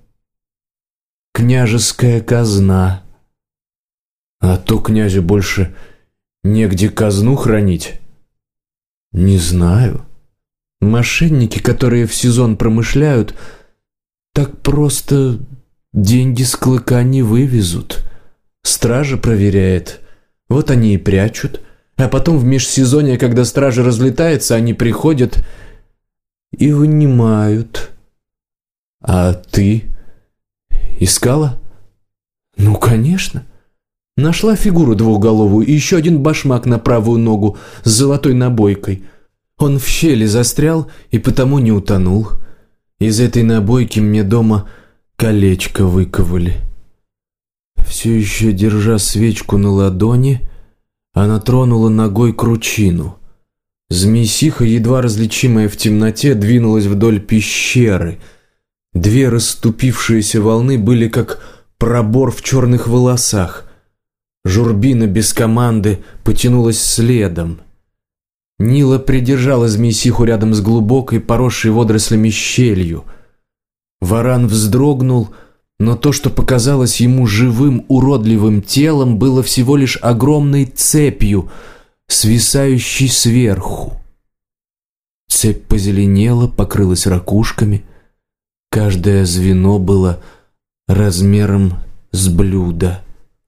Speaker 1: княжеская казна. А то князю больше негде казну хранить. Не знаю. Мошенники, которые в сезон промышляют, так просто деньги с клыка не вывезут. Стража проверяет. Вот они и прячут. А потом в межсезонье, когда стража разлетается, они приходят и вынимают. А ты искала? Ну, конечно. Нашла фигуру 2-головую и еще один башмак на правую ногу с золотой набойкой. Он в щели застрял и потому не утонул. Из этой набойки мне дома колечко выковали. Все еще держа свечку на ладони, она тронула ногой кручину. Змеисиха, едва различимая в темноте, двинулась вдоль пещеры. 2 расступившиеся волны были как пробор в черных волосах. Журбина без команды потянулась следом. Нила придержала змеисиху рядом с глубокой, поросшей водорослями щелью. Варан вздрогнул, но то, что показалось ему живым, уродливым телом, было всего лишь огромной цепью, свисающей сверху. Цепь позеленела, покрылась ракушками. Каждое звено было размером с блюдо.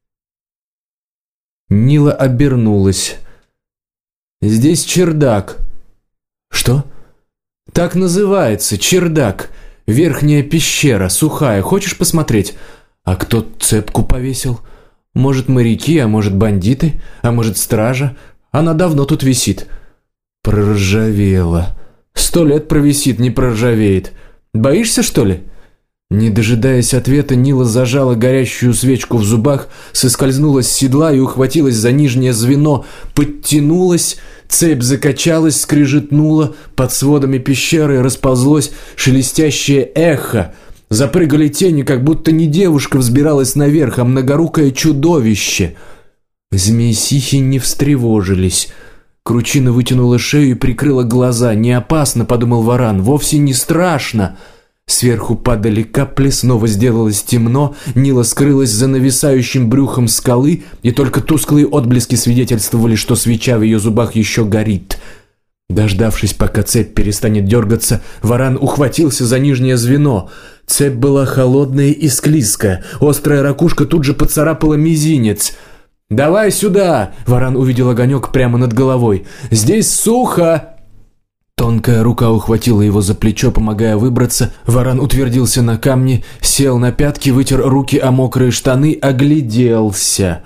Speaker 1: Нила обернулась. «Здесь чердак». «Что?» «Так называется, чердак. Верхняя пещера, сухая. Хочешь посмотреть? А кто цепку повесил? Может, моряки, а может, бандиты, а может, стража? Она давно тут висит». «Проржавела. 100 лет провисит, не проржавеет. Боишься, что ли?» Не дожидаясь ответа, Нила зажала горящую свечку в зубах, соскользнула с седла и ухватилась за нижнее звено, подтянулась, цепь закачалась, скрежетнула, под сводами пещеры расползлось шелестящее эхо. Запрыгали тени, как будто не девушка взбиралась наверх, а многорукое чудовище. Змеисихи не встревожились. Кручина вытянула шею и прикрыла глаза. «Не опасно», — подумал Варан, — «вовсе не страшно». Сверху падали капли, снова сделалось темно, Нила скрылась за нависающим брюхом скалы, и только тусклые отблески свидетельствовали, что свеча в ее зубах еще горит. Дождавшись, пока цепь перестанет дергаться, Варан ухватился за нижнее звено. Цепь была холодная и склизкая, острая ракушка тут же поцарапала мизинец. «Давай сюда!» — Варан увидел огонек прямо над головой. «Здесь сухо!» Тонкая рука ухватила его за плечо, помогая выбраться. Варан утвердился на камне, сел на пятки, вытер руки о мокрые штаны, огляделся.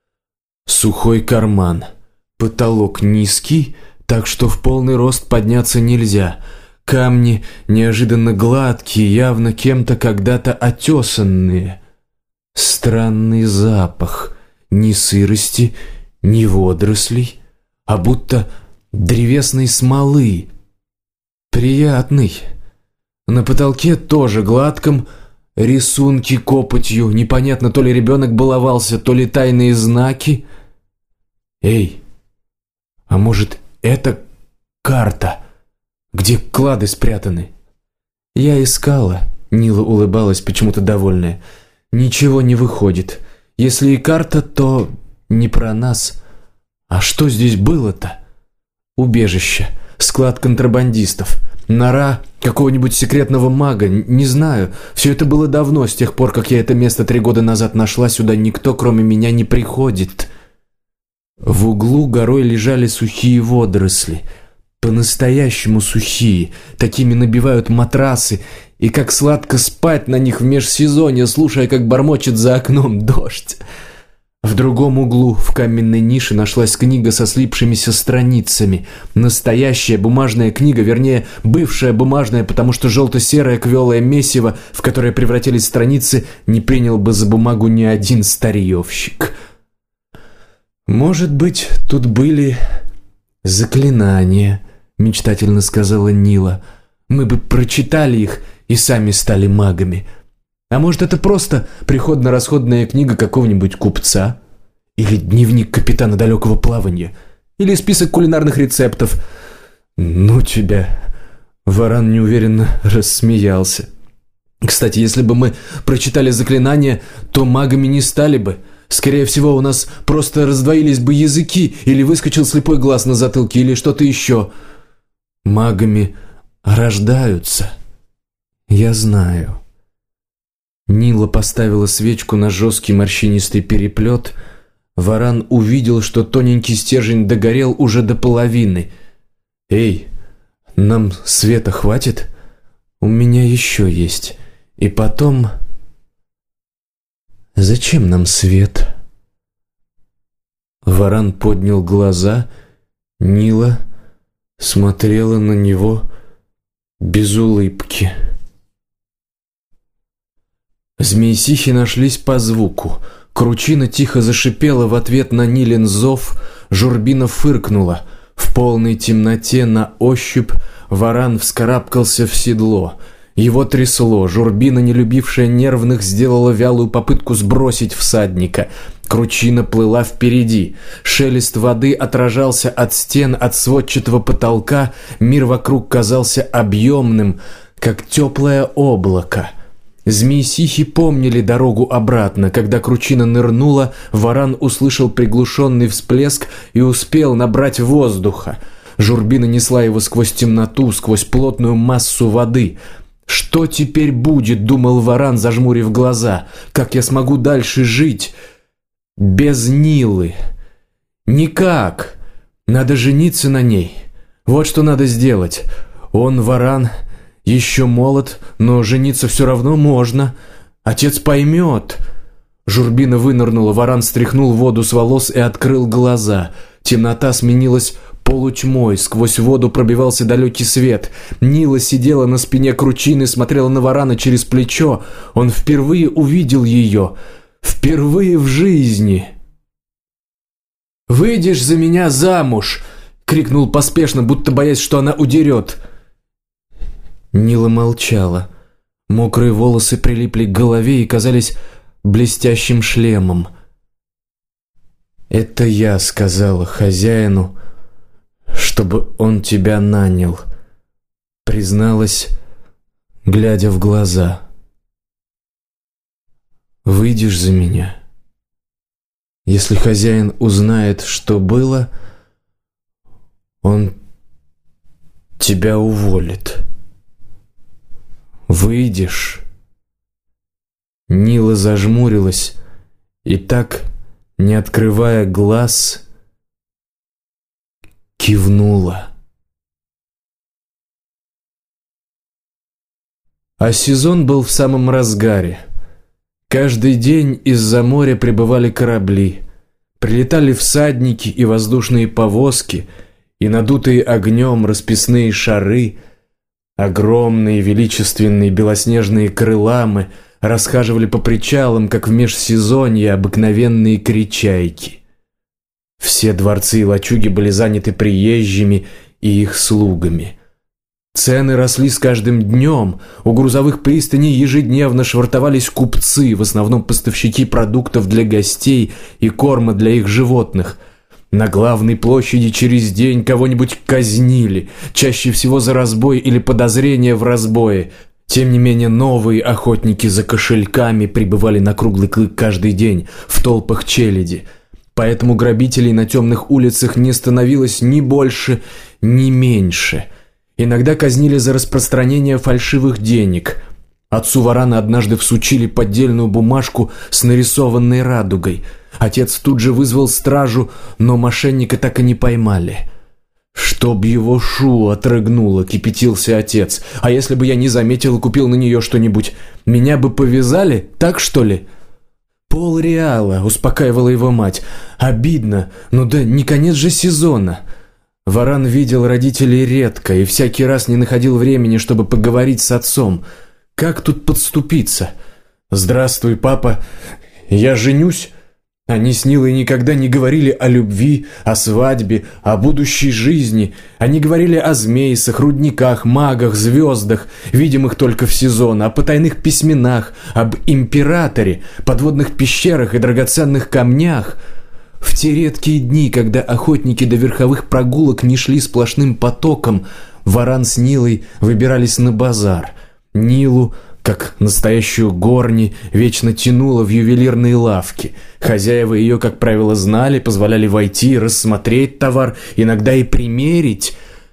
Speaker 1: Сухой карман. Потолок низкий, так что в полный рост подняться нельзя. Камни неожиданно гладкие, явно кем-то когда-то отесанные. Странный запах. Ни сырости, ни водорослей, а будто древесной смолы. Приятный. На потолке тоже гладком рисунки копотью. Непонятно, то ли ребенок баловался, то ли тайные знаки. Эй, а может, это карта, где клады спрятаны? Я искала. Нила улыбалась, почему-то довольная. Ничего не выходит. Если и карта, то не про нас. А что здесь было-то? Убежище, склад контрабандистов, нора какого-нибудь секретного мага, не знаю. Все это было давно, с тех пор, как я это место 3 года назад нашла. Сюда никто, кроме меня, не приходит. В углу горой лежали сухие водоросли. По-настоящему сухие. Такими набивают матрасы. И как сладко спать на них в межсезонье, слушая, как бормочет за окном дождь. В другом углу, в каменной нише, нашлась книга со слипшимися страницами. Настоящая бумажная книга, вернее, бывшая бумажная, потому что желто-серое квелое месиво, в которое превратились страницы, не принял бы за бумагу ни один старьевщик. «Может быть, тут были заклинания», — мечтательно сказала Нила. «Мы бы прочитали их и сами стали магами. А может, это просто приходно-расходная книга какого-нибудь купца? Или дневник капитана далекого плавания? Или список кулинарных рецептов? Ну тебя!» Варан неуверенно рассмеялся. «Кстати, если бы мы прочитали заклинания, то магами не стали бы. Скорее всего, у нас просто раздвоились бы языки, или выскочил слепой глаз на затылке, или что-то еще. Магами рождаются. Я знаю». Нила поставила свечку на жесткий морщинистый переплет. Варан увидел, что тоненький стержень догорел уже до половины. «Эй, нам света хватит? У меня еще есть. И потом... Зачем нам свет?» Варан поднял глаза. Нила смотрела на него без улыбки. Змеисихи нашлись по звуку. Кручина тихо зашипела в ответ на Нилин зов. Журбина фыркнула. В полной темноте на ощупь Варан вскарабкался в седло. Его трясло. Журбина, не любившая нервных, сделала вялую попытку сбросить всадника. Кручина плыла впереди. Шелест воды отражался от стен, от сводчатого потолка. Мир вокруг казался объемным, как теплое облако. Змеисихи помнили дорогу обратно. Когда кручина нырнула, Варан услышал приглушенный всплеск и успел набрать воздуха. Журбина несла его сквозь темноту, сквозь плотную массу воды. «Что теперь будет?» — думал Варан, зажмурив глаза. «Как я смогу дальше жить без Нилы?» «Никак. Надо жениться на ней. Вот что надо сделать. Он, Варан, еще молод, но жениться все равно можно. Отец поймет». Журбина вынырнула, Варан стряхнул воду с волос и открыл глаза. Темнота сменилась полутьмой, сквозь воду пробивался далекий свет. Нила сидела на спине кручины, смотрела на Варана через плечо. Он впервые увидел ее. Впервые в жизни. «Выйдешь за меня замуж!» — крикнул поспешно, будто боясь, что она удерет. Нила молчала. Мокрые волосы прилипли к голове и казались блестящим шлемом. «Это я сказала хозяину, чтобы он тебя нанял», — призналась, глядя в глаза. «Выйдешь за меня? Если хозяин узнает, что было, он тебя уволит. Выйдешь?» Нила зажмурилась и так, не открывая глаз, кивнула. А сезон был в самом разгаре. Каждый день из-за моря прибывали корабли. Прилетали всадники и воздушные повозки, и надутые огнем расписные шары, огромные величественные белоснежные крыламы расхаживали по причалам, как в межсезонье обыкновенные кричайки. Все дворцы и лачуги были заняты приезжими и их слугами. Цены росли с каждым днем, у грузовых пристаней ежедневно швартовались купцы, в основном поставщики продуктов для гостей и корма для их животных. На главной площади через день кого-нибудь казнили, чаще всего за разбой или подозрение в разбое. Тем не менее, новые охотники за кошельками прибывали на круглый клык каждый день в толпах челяди. Поэтому грабителей на темных улицах не становилось ни больше, ни меньше. Иногда казнили за распространение фальшивых денег. Отцу Варана однажды всучили поддельную бумажку с нарисованной радугой. Отец тут же вызвал стражу, но мошенника так и не поймали. «Чтоб его шу отрыгнуло», — кипятился отец. «А если бы я не заметил и купил на нее что-нибудь, меня бы повязали, так что ли?» «Полреала», — успокаивала его мать. «Обидно, ну да не конец же сезона». Варан видел родителей редко и всякий раз не находил времени, чтобы поговорить с отцом. Как тут подступиться? «Здравствуй, папа, я женюсь?» Они с Нилой никогда не говорили о любви, о свадьбе, о будущей жизни. Они говорили о змейсах, рудниках, магах, звездах, видимых только в сезон, о потайных письменах, об императоре, подводных пещерах и драгоценных камнях. В те редкие дни, когда охотники до верховых прогулок не шли сплошным потоком, Варан с Нилой выбирались на базар. Нилу, как настоящую горни, вечно тянуло в ювелирные лавки. Хозяева ее, как правило, знали, позволяли войти, рассмотреть товар, иногда и примерить.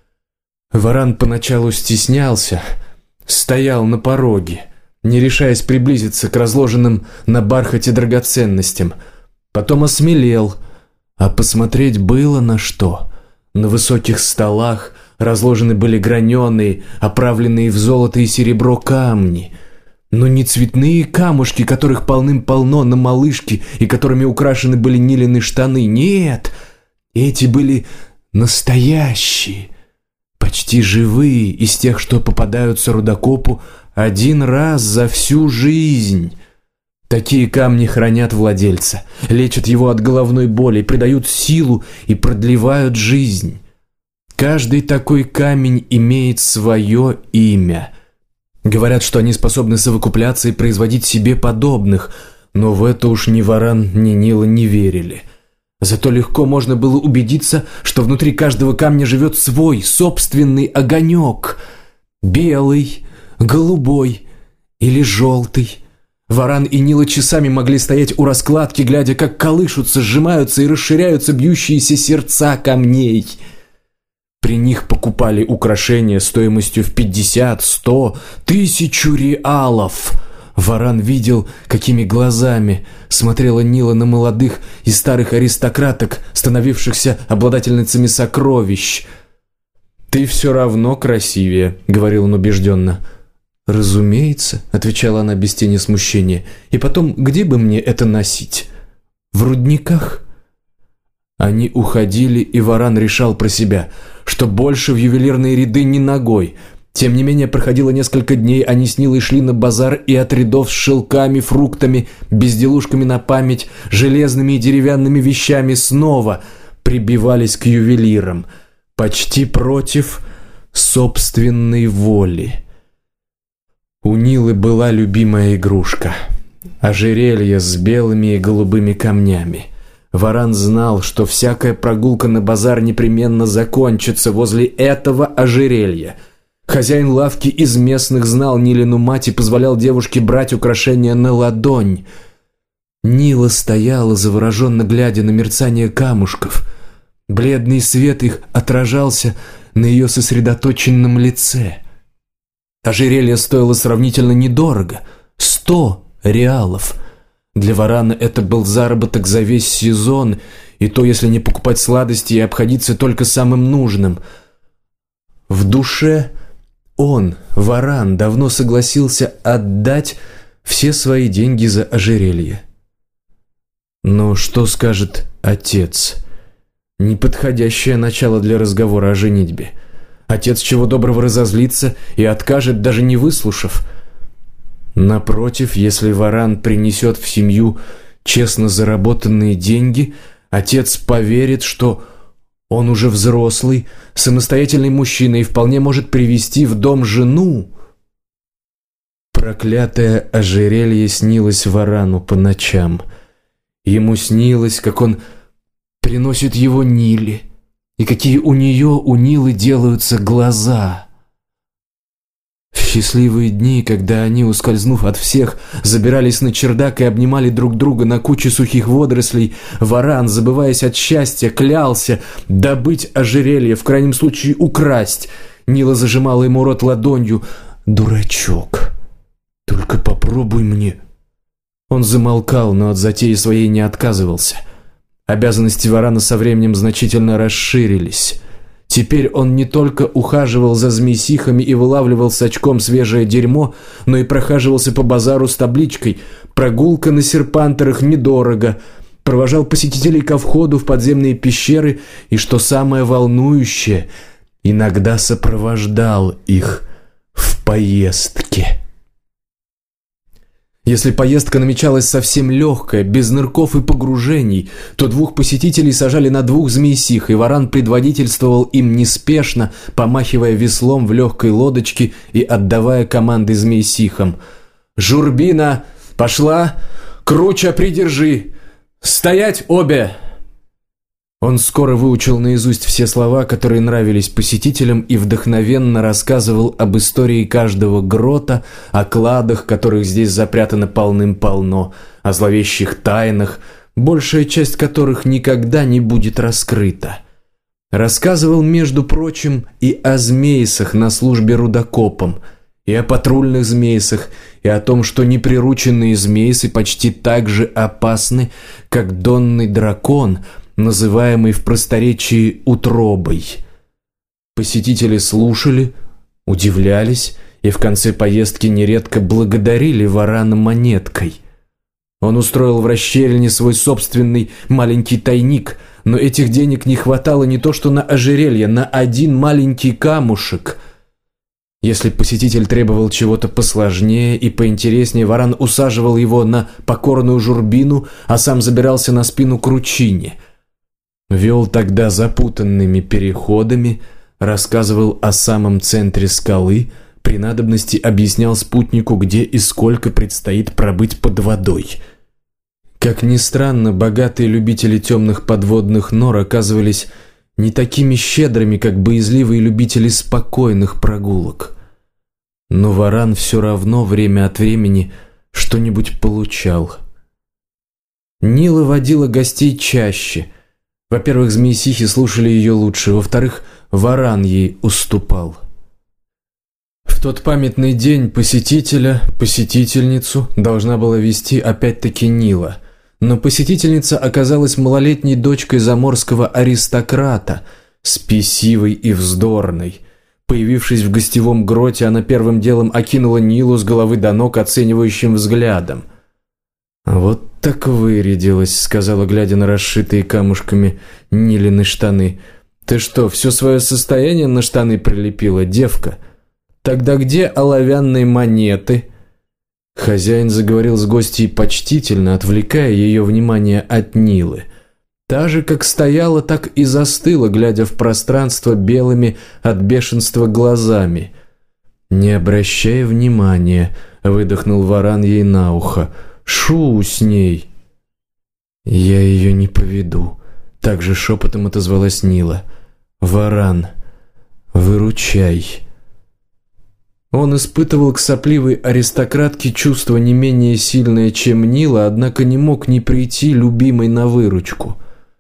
Speaker 1: Варан поначалу стеснялся, стоял на пороге, не решаясь приблизиться к разложенным на бархате драгоценностям. Потом осмелел, а посмотреть было на что. На высоких столах разложены были граненые, оправленные в золото и серебро камни. Но не цветные камушки, которых полным-полно на малышке и которыми украшены были Нилины штаны. Нет, эти были настоящие, почти живые, из тех, что попадаются рудокопу один раз за всю жизнь. Такие камни хранят владельца, лечат его от головной боли, придают силу и продлевают жизнь. Каждый такой камень имеет свое имя. Говорят, что они способны совокупляться и производить себе подобных, но в это уж ни Варан, ни Нила не верили. Зато легко можно было убедиться, что внутри каждого камня живет свой собственный огонек. Белый, голубой или желтый. Варан и Нила часами могли стоять у раскладки, глядя, как колышутся, сжимаются и расширяются бьющиеся сердца камней. При них покупали украшения стоимостью в 50, 100, 1000 реалов. Варан видел, какими глазами смотрела Нила на молодых и старых аристократок, становившихся обладательницами сокровищ. «Ты все равно красивее», — говорил он убежденно. «Разумеется», — отвечала она без тени смущения. «И потом, где бы мне это носить? В рудниках?» Они уходили, и Варан решал про себя, что больше в ювелирные ряды ни ногой. Тем не менее, проходило несколько дней, они с Нилой шли на базар, и от рядов с шелками, фруктами, безделушками на память, железными и деревянными вещами снова прибивались к ювелирам, почти против собственной воли. У Нилы была любимая игрушка – ожерелье с белыми и голубыми камнями. Варан знал, что всякая прогулка на базар непременно закончится возле этого ожерелья. Хозяин лавки из местных знал Нилину мать и позволял девушке брать украшения на ладонь. Нила стояла, завороженно глядя на мерцание камушков. Бледный свет их отражался на ее сосредоточенном лице. Ожерелье стоило сравнительно недорого – 100 реалов. Для Варана это был заработок за весь сезон, и то, если не покупать сладости и обходиться только самым нужным. В душе он, Варан давно согласился отдать все свои деньги за ожерелье. Но что скажет отец? Неподходящее начало для разговора о женитьбе. Отец чего доброго разозлится и откажет, даже не выслушав. Напротив, если Варан принесет в семью честно заработанные деньги, отец поверит, что он уже взрослый, самостоятельный мужчина и вполне может привести в дом жену. Проклятое ожерелье снилось Варану по ночам. Ему снилось, как он приносит его Ниле, и какие у нее, у Нилы, делаются глаза. В счастливые дни, когда они, ускользнув от всех, забирались на чердак и обнимали друг друга на куче сухих водорослей, Варан, забываясь от счастья, клялся добыть ожерелье, в крайнем случае украсть. Нила зажимала ему рот ладонью. «Дурачок, только попробуй мне». Он замолкал, но от затеи своей не отказывался. Обязанности Варана со временем значительно расширились. Теперь он не только ухаживал за змеисихами и вылавливал с очком свежее дерьмо, но и прохаживался по базару с табличкой «Прогулка на серпантерах недорого», провожал посетителей ко входу в подземные пещеры и, что самое волнующее, иногда сопровождал их в поездке. Если поездка намечалась совсем легкая, без нырков и погружений, то двух посетителей сажали на двух змеисих, и Варан предводительствовал им неспешно, помахивая веслом в легкой лодочке и отдавая команды змеисихам. «Журбина, пошла! Круча, придержи! Стоять обе!» Он скоро выучил наизусть все слова, которые нравились посетителям, и вдохновенно рассказывал об истории каждого грота, о кладах, которых здесь запрятано полным-полно, о зловещих тайнах, большая часть которых никогда не будет раскрыта. Рассказывал, между прочим, и о змеисах на службе рудокопам, и о патрульных змеисах, и о том, что неприрученные змеисы почти так же опасны, как донный дракон, называемый в просторечии утробой. Посетители слушали, удивлялись и в конце поездки нередко благодарили Варана монеткой. Он устроил в расщелине свой собственный маленький тайник, но этих денег не хватало не то что на ожерелье, на один маленький камушек. Если посетитель требовал чего-то посложнее и поинтереснее, Варан усаживал его на покорную журбину, а сам забирался на спину к ручине. Вел тогда запутанными переходами, рассказывал о самом центре скалы, при надобности объяснял спутнику, где и сколько предстоит пробыть под водой. Как ни странно, богатые любители темных подводных нор оказывались не такими щедрыми, как боязливые любители спокойных прогулок. Но Варан все равно время от времени что-нибудь получал. Нила водила гостей чаще. Во-первых, змеисихи слушали ее лучше, во-вторых, Варан ей уступал. В тот памятный день посетительницу должна была вести опять-таки Нила, но посетительница оказалась малолетней дочкой заморского аристократа, спесивой и вздорной. Появившись в гостевом гроте, она первым делом окинула Нилу с головы до ног оценивающим взглядом. «Вот так вырядилась», — сказала, глядя на расшитые камушками Нилины штаны. «Ты что, все свое состояние на штаны прилепила, девка? Тогда где оловянные монеты?» Хозяин заговорил с гостьей почтительно, отвлекая ее внимание от Нилы. Та же как стояла, так и застыла, глядя в пространство белыми от бешенства глазами. «Не обращай внимания», — выдохнул Варан ей на ухо. «Шу с ней!» «Я ее не поведу», — также шепотом отозвалась Нила. «Варан, выручай». Он испытывал к сопливой аристократке чувство не менее сильное, чем Нила, однако не мог не прийти любимой на выручку.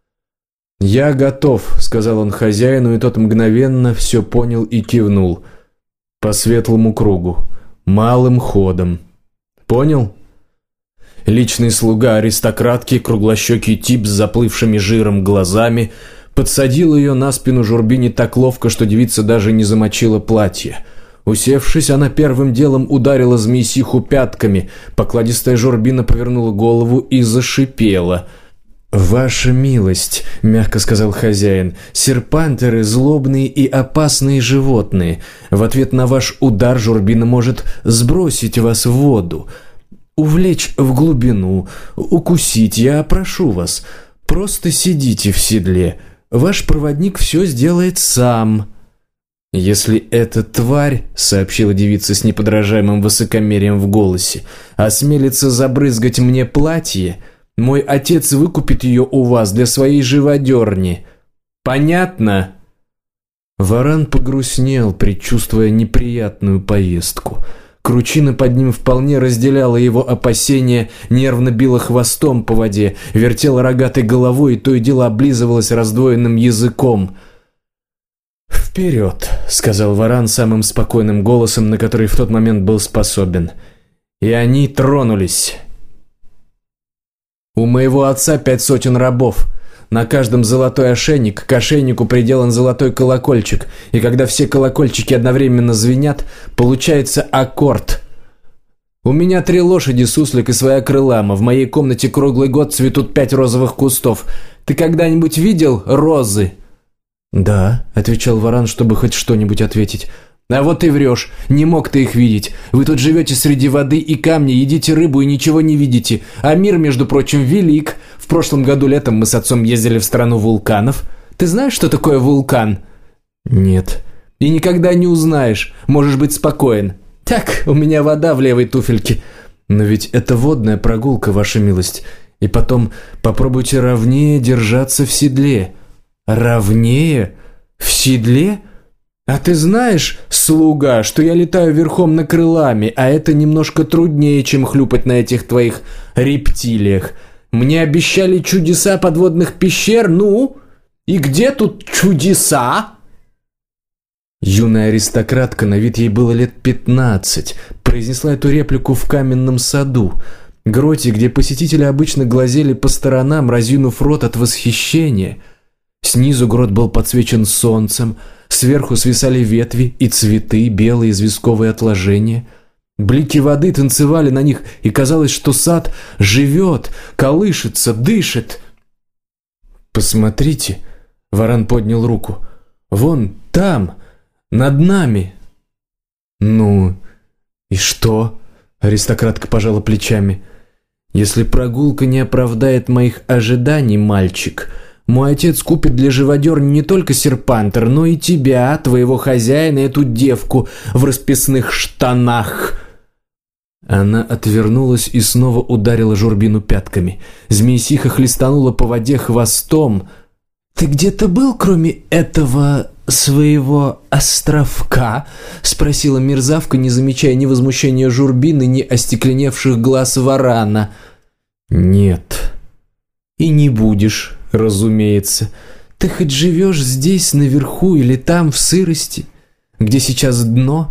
Speaker 1: «Я готов», — сказал он хозяину, и тот мгновенно все понял и кивнул. «По светлому кругу, малым ходом. Понял?» Личный слуга аристократки, круглощекий тип с заплывшими жиром глазами, подсадил ее на спину журбине так ловко, что девица даже не замочила платье. Усевшись, она первым делом ударила змеисиху пятками. Покладистая Журбина повернула голову и зашипела. «Ваша милость», — мягко сказал хозяин, — «серпантеры — злобные и опасные животные. В ответ на ваш удар Журбина может сбросить вас в воду, увлечь в глубину, укусить. Я прошу вас, просто сидите в седле. Ваш проводник все сделает сам». «Если эта тварь, — сообщила девица с неподражаемым высокомерием в голосе, — осмелится забрызгать мне платье, мой отец выкупит ее у вас для своей живодерни. Понятно?» Варан погрустнел, предчувствуя неприятную поездку. Кручина под ним вполне разделяла его опасения, нервно била хвостом по воде, вертела рогатой головой и то и дело облизывалась раздвоенным языком. «Вперед!» — сказал Варан самым спокойным голосом, на который в тот момент был способен. И они тронулись. «У моего отца 500 рабов. На каждом золотой ошейник, к ошейнику приделан золотой колокольчик, и когда все колокольчики одновременно звенят, получается аккорд. У меня 3 лошади, суслик и своя крылама. В моей комнате круглый год цветут 5 розовых кустов. Ты когда-нибудь видел розы?» «Да», — отвечал Варан, чтобы хоть что-нибудь ответить. «А вот ты врешь. Не мог ты их видеть. Вы тут живете среди воды и камня, едите рыбу и ничего не видите. А мир, между прочим, велик. В прошлом году летом мы с отцом ездили в страну вулканов. Ты знаешь, что такое вулкан?» «Нет». «И никогда не узнаешь. Можешь быть спокоен. Так, у меня вода в левой туфельке». «Но ведь это водная прогулка, ваша милость. И потом попробуйте ровнее держаться в седле». «Ровнее? В седле? А ты знаешь, слуга, что я летаю верхом на крылами, а это немножко труднее, чем хлюпать на этих твоих рептилиях. Мне обещали чудеса подводных пещер, ну? И где тут чудеса?» Юная аристократка, на вид ей было лет 15, произнесла эту реплику в каменном саду, гроте, где посетители обычно глазели по сторонам, разинув рот от восхищения. Снизу грот был подсвечен солнцем, сверху свисали ветви и цветы, белые известковые отложения. Блики воды танцевали на них, и казалось, что сад живет, колышется, дышит. «Посмотрите», — Варан поднял руку, — «вон там, над нами». «Ну, и что?» — аристократка пожала плечами. «Если прогулка не оправдает моих ожиданий, мальчик, мой отец купит для живодерни не только серпантер, но и тебя, твоего хозяина, эту девку в расписных штанах». Она отвернулась и снова ударила Журбину пятками. Змеисиха хлестанула по воде хвостом. «Ты где-то был, кроме этого своего островка?» — спросила мерзавка, не замечая ни возмущения Журбины, ни остекленевших глаз Варана. «Нет. И не будешь, разумеется. Ты хоть живешь здесь, наверху, или там, в сырости, где сейчас дно?»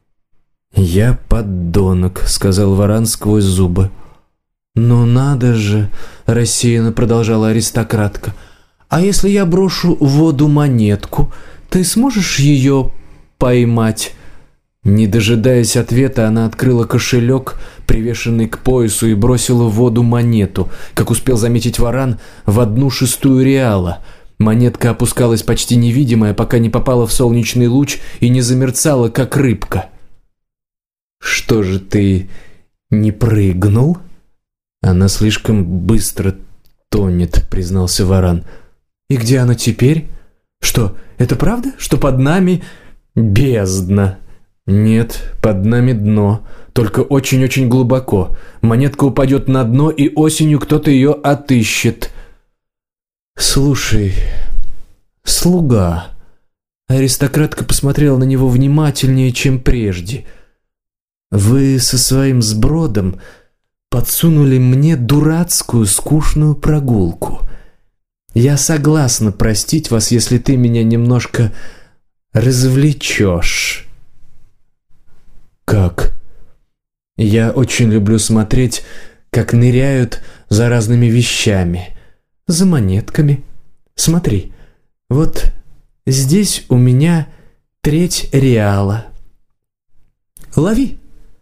Speaker 1: «Я подонок», — сказал Варан сквозь зубы. «Ну надо же», — рассеянно продолжала аристократка. «А если я брошу в воду монетку, ты сможешь ее поймать?» Не дожидаясь ответа, она открыла кошелек, привешенный к поясу, и бросила в воду монету. Как успел заметить Варан, в 1/6 реала. Монетка опускалась почти невидимая, пока не попала в солнечный луч и не замерцала, как рыбка. «Что же ты не прыгнул?» «Она слишком быстро тонет», — признался Варан. «И где она теперь? Что, это правда, что под нами бездна?» «Нет, под нами дно, только очень-очень глубоко. Монетка упадет на дно, и осенью кто-то ее отыщет». «Слушай, слуга...» Аристократка посмотрела на него внимательнее, чем прежде. «Вы со своим сбродом подсунули мне дурацкую, скучную прогулку. Я согласна простить вас, если ты меня немножко развлечешь». «Как?» «Я очень люблю смотреть, как ныряют за разными вещами, за монетками. Смотри, вот здесь у меня 1/3 реала. Лови!»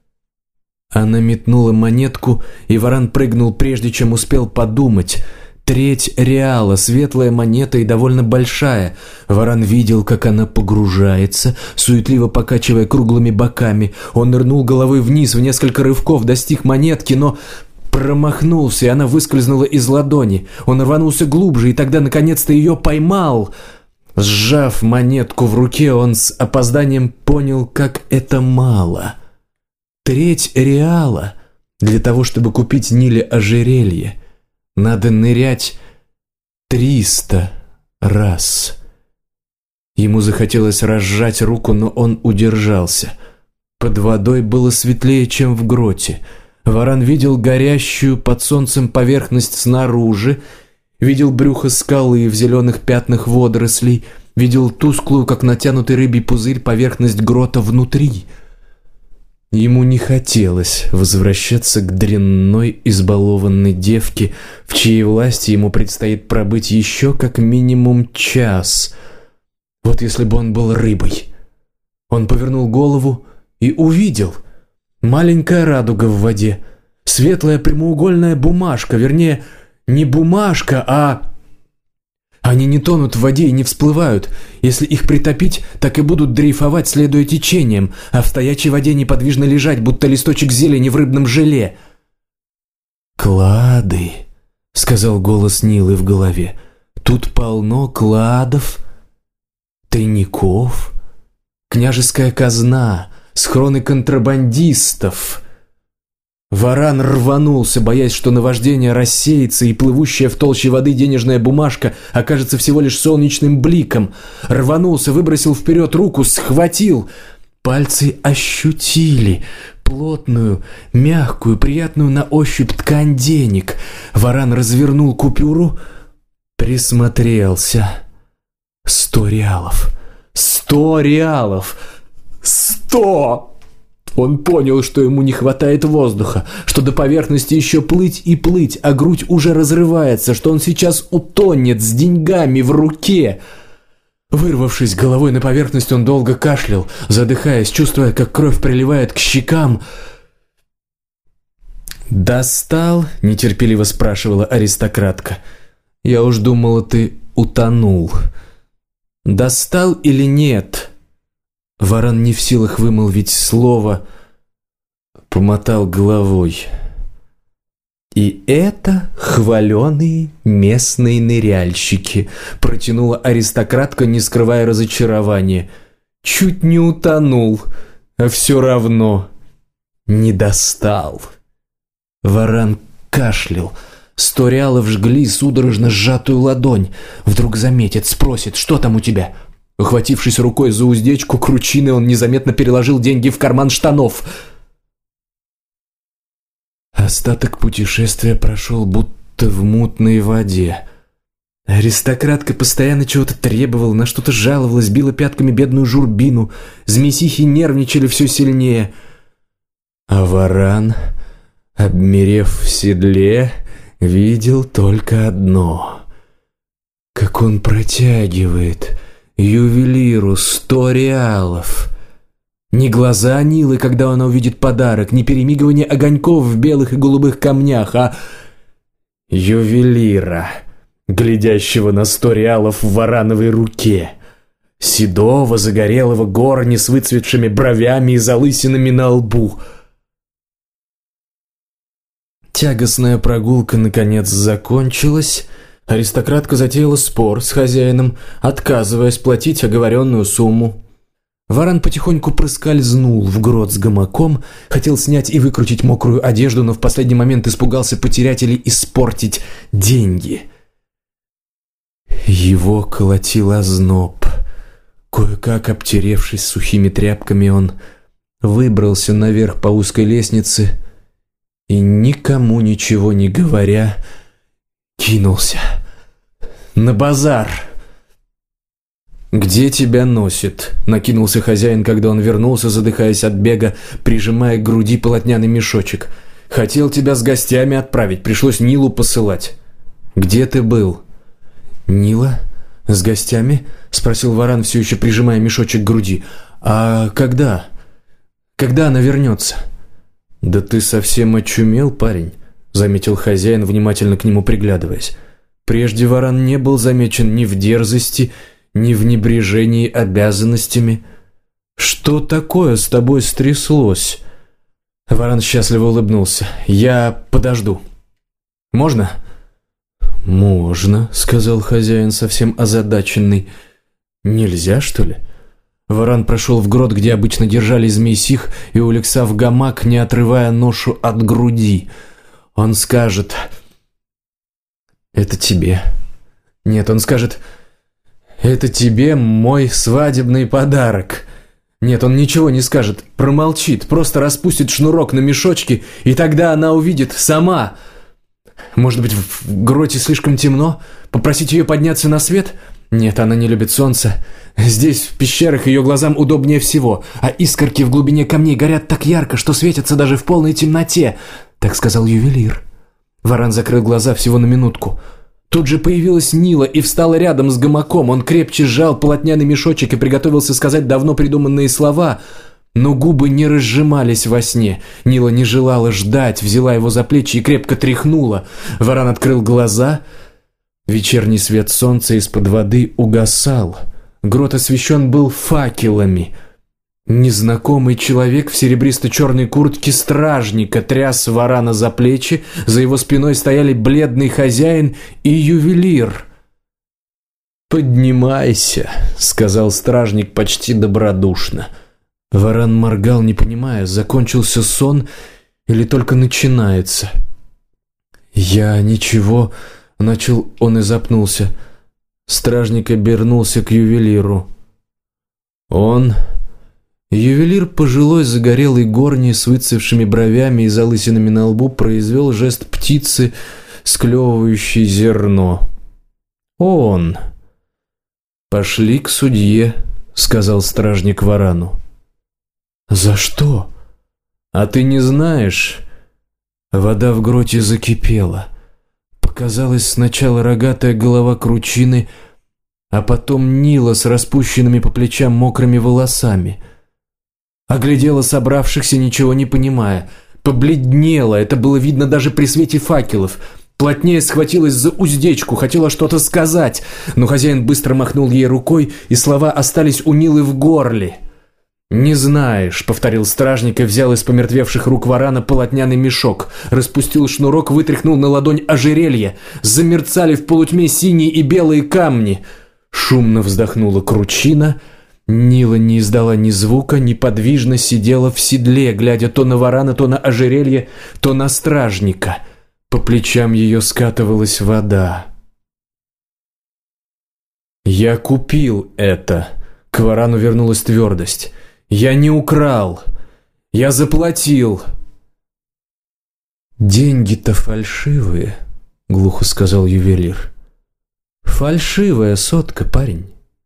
Speaker 1: Она метнула монетку, и Варан прыгнул, прежде чем успел подумать. 1/3 реала, светлая монета и довольно большая. Варан видел, как она погружается, суетливо покачивая круглыми боками. Он нырнул головой вниз, в несколько рывков достиг монетки, но промахнулся, и она выскользнула из ладони. Он рванулся глубже, и тогда наконец-то ее поймал. Сжав монетку в руке, он с опозданием понял, как это мало. 1/3 реала для того, чтобы купить Ниле ожерелье. Надо нырять 300 раз. Ему захотелось разжать руку, но он удержался. Под водой было светлее, чем в гроте. Варан видел горящую под солнцем поверхность снаружи, видел брюхо скалы в зеленых пятнах водорослей, видел тусклую, как натянутый рыбий пузырь, поверхность грота внутри. Ему не хотелось возвращаться к дрянной, избалованной девке, в чьей власти ему предстоит пробыть еще как минимум час. Вот если бы он был рыбой. Он повернул голову и увидел. Маленькая радуга в воде. Светлая прямоугольная бумажка, вернее, не бумажка, а... Они не тонут в воде и не всплывают. Если их притопить, так и будут дрейфовать, следуя течениям, а в стоячей воде неподвижно лежать, будто листочек зелени в рыбном желе. «Клады», — сказал голос Нилы в голове. «Тут полно кладов, тайников, княжеская казна, схроны контрабандистов». Варан рванулся, боясь, что наваждение рассеется, и плывущая в толще воды денежная бумажка окажется всего лишь солнечным бликом. Рванулся, выбросил вперед руку, схватил. Пальцы ощутили плотную, мягкую, приятную на ощупь ткань денег. Варан развернул купюру, присмотрелся. 100 реалов. 100 реалов! 100! Он понял, что ему не хватает воздуха, что до поверхности еще плыть и плыть, а грудь уже разрывается, что он сейчас утонет с деньгами в руке. Вырвавшись головой на поверхность, он долго кашлял, задыхаясь, чувствуя, как кровь приливает к щекам. «Достал?» – нетерпеливо спрашивала аристократка. «Я уж думала, ты утонул. Достал или нет?» Варан не в силах вымолвить слово, помотал головой. «И это хваленые местные ныряльщики», – протянула аристократка, не скрывая разочарования. «Чуть не утонул, а все равно не достал». Варан кашлял. 100 реалов жгли судорожно сжатую ладонь. Вдруг заметит, спросит: «Что там у тебя?» Ухватившись рукой за уздечку кручины, он незаметно переложил деньги в карман штанов. Остаток путешествия прошел будто в мутной воде. Аристократка постоянно чего-то требовала, на что-то жаловалась, била пятками бедную Журбину. Змесихи нервничали все сильнее. А Варан, обмерев в седле, видел только одно. Как он протягивает ювелиру 100 реалов. Не глаза Нилы, когда она увидит подарок, не перемигивание огоньков в белых и голубых камнях, а ювелира, глядящего на 100 реалов в варановой руке. Седого, загорелого горни с выцветшими бровями и залысинами на лбу. Тягостная прогулка наконец закончилась. Аристократка затеяла спор с хозяином, отказываясь платить оговоренную сумму. Варан потихоньку проскользнул в грот с гамаком, хотел снять и выкрутить мокрую одежду, но в последний момент испугался потерять или испортить деньги. Его колотил озноб. Кое-как обтеревшись сухими тряпками, он выбрался наверх по узкой лестнице и, никому ничего не говоря, кинулся на базар. «Где тебя носит?» – накинулся хозяин, когда он вернулся, задыхаясь от бега, прижимая к груди полотняный мешочек. «Хотел тебя с гостями отправить, пришлось Нилу посылать. Где ты был?» «Нила? С гостями?» – спросил Варан, все еще прижимая мешочек к груди. «А когда?» Когда она вернется?» «Да ты совсем очумел, парень», — заметил хозяин, внимательно к нему приглядываясь. «Прежде Варан не был замечен ни в дерзости, ни в небрежении обязанностями. Что такое с тобой стряслось?» Варан счастливо улыбнулся. «Я подожду. Можно?» «Можно», — сказал хозяин, совсем озадаченный. «Нельзя, что ли?» Варан прошел в грот, где обычно держали змей-сих, и улегся в гамак, не отрывая ношу от груди. Он скажет: «Это тебе». Нет, он скажет: «Это тебе мой свадебный подарок». Нет, он ничего не скажет, промолчит, просто распустит шнурок на мешочке, и тогда она увидит сама. Может быть, в гроте слишком темно? Попросить ее подняться на свет? Нет, она не любит солнце. Здесь, в пещерах, ее глазам удобнее всего, а искорки в глубине камней горят так ярко, что светятся даже в полной темноте. Так сказал ювелир. Варан закрыл глаза всего на минутку. Тут же появилась Нила и встала рядом с гамаком. Он крепче сжал полотняный мешочек и приготовился сказать давно придуманные слова, но губы не разжимались во сне. Нила не желала ждать, взяла его за плечи и крепко тряхнула. Варан открыл глаза. Вечерний свет солнца из-под воды угасал. Грот освещен был факелами. Незнакомый человек в серебристо-черной куртке стражника тряс Варана за плечи, за его спиной стояли бледный хозяин и ювелир. «Поднимайся», — сказал стражник почти добродушно. Варан моргал, не понимая, закончился сон или только начинается. «Я ничего», — начал он и запнулся. Стражник обернулся к ювелиру. Ювелир, пожилой загорелый горний с выцвевшими бровями и залысинами на лбу, произвел жест птицы, склевывающей зерно. «Он». «Пошли к судье», — сказал стражник Варану. «За что?» «А ты не знаешь?» Вода в гроте закипела. Показалась сначала рогатая голова кручины, а потом Нила с распущенными по плечам мокрыми волосами. Оглядела собравшихся, ничего не понимая. Побледнела, это было видно даже при свете факелов. Плотнее схватилась за уздечку, хотела что-то сказать, но хозяин быстро махнул ей рукой, и слова остались у Нилы в горле. «Не знаешь», — повторил стражник и взял из помертвевших рук Варана полотняный мешок, распустил шнурок, вытряхнул на ладонь ожерелье. Замерцали в полутьме синие и белые камни. Шумно вздохнула кручина. Нила не издала ни звука, неподвижно сидела в седле, глядя то на Варана, то на ожерелье, то на стражника. По плечам ее скатывалась вода. «Я купил это», — к Варану вернулась твердость. «Я не украл. Я заплатил». «Деньги-то фальшивые», — глухо сказал ювелир. «Фальшивая сотка, парень».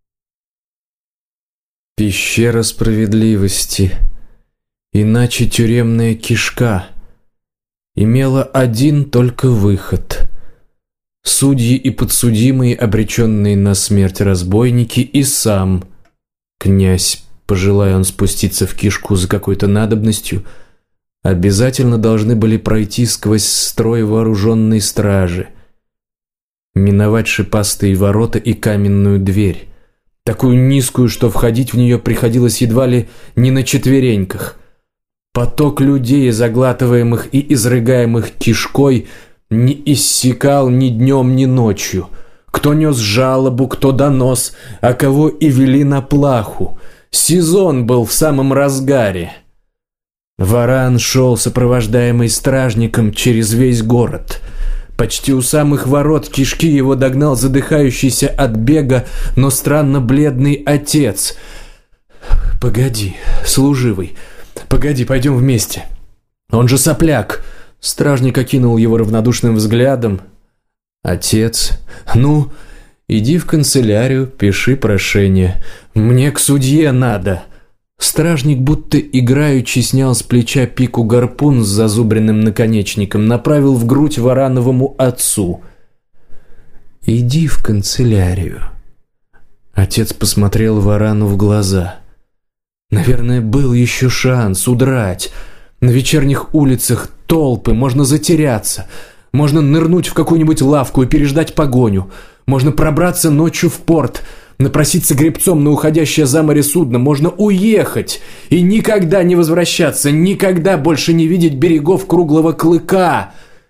Speaker 1: Пещера справедливости, иначе тюремная кишка, имела один только выход. Судьи и подсудимые, обреченные на смерть разбойники, и сам князь, пожелая он спуститься в кишку за какой-то надобностью, обязательно должны были пройти сквозь строй вооруженной стражи, миновать шипастые ворота и каменную дверь, такую низкую, что входить в нее приходилось едва ли не на четвереньках. Поток людей, заглатываемых и изрыгаемых кишкой, не иссякал ни днем, ни ночью. Кто нес жалобу, кто донос, а кого и вели на плаху. Сезон был в самом разгаре. Варан шел, сопровождаемый стражником, через весь город. Почти у самых ворот кишки его догнал задыхающийся от бега, но странно бледный отец. «Погоди, служивый, погоди, пойдем вместе. Он же сопляк». Стражник окинул его равнодушным взглядом. «Отец, ну, иди в канцелярию, пиши прошение. Мне к судье надо». Стражник будто играючи снял с плеча пику-гарпун с зазубренным наконечником, направил в грудь Варановому отцу. «Иди в канцелярию». Отец посмотрел Варану в глаза. Наверное, был еще шанс удрать. На вечерних улицах толпы, можно затеряться. Можно нырнуть в какую-нибудь лавку и переждать погоню. Можно пробраться ночью в порт, напроситься гребцом на уходящее за море судно. Можно уехать и никогда не возвращаться, никогда больше не видеть берегов Круглого Клыка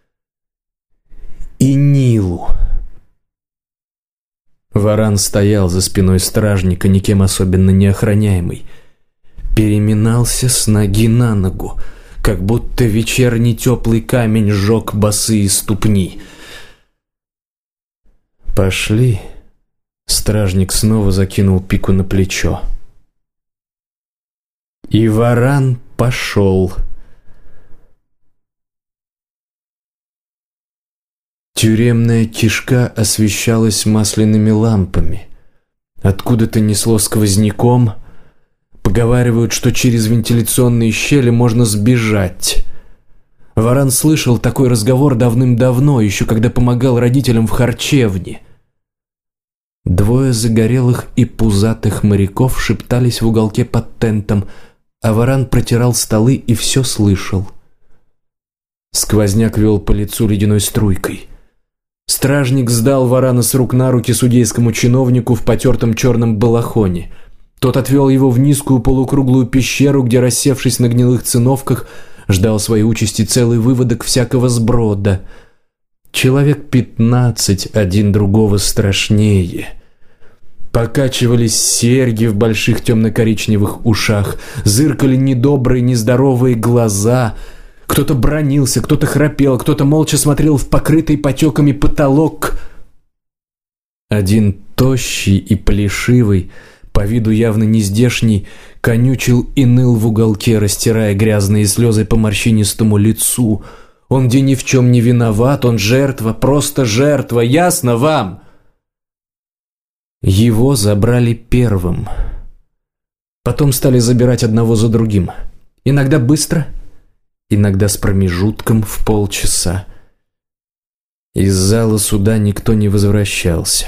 Speaker 1: и Нилу. Варан стоял за спиной стражника, никем особенно не охраняемый. Переминался с ноги на ногу, как будто вечерний теплый камень сжег босые ступни. «Пошли». Стражник снова закинул пику на плечо. И Варан пошел. Тюремная кишка освещалась масляными лампами. Откуда-то несло сквозняком. Поговаривают, что через вентиляционные щели можно сбежать. Варан слышал такой разговор давным-давно, еще когда помогал родителям в харчевне. Двое загорелых и пузатых моряков шептались в уголке под тентом, а Варан протирал столы и все слышал. Сквозняк вел по лицу ледяной струйкой. Стражник сдал Варана с рук на руки судейскому чиновнику в потертом черном балахоне. Тот отвел его в низкую полукруглую пещеру, где, рассевшись на гнилых циновках, ждал своей участи целый выводок всякого сброда. Человек 15, один другого страшнее. Покачивались серьги в больших темно-коричневых ушах, зыркали недобрые, нездоровые глаза. Кто-то бранился, кто-то храпел, кто-то молча смотрел в покрытый потеками потолок. Один тощий и плешивый, по виду явно нездешний, конючил и ныл в уголке, растирая грязные слезы по морщинистому лицу. Он где ни в чем не виноват, он жертва, просто жертва, ясно вам? Его забрали первым. Потом стали забирать одного за другим. Иногда быстро, иногда с промежутком в полчаса. Из зала суда никто не возвращался.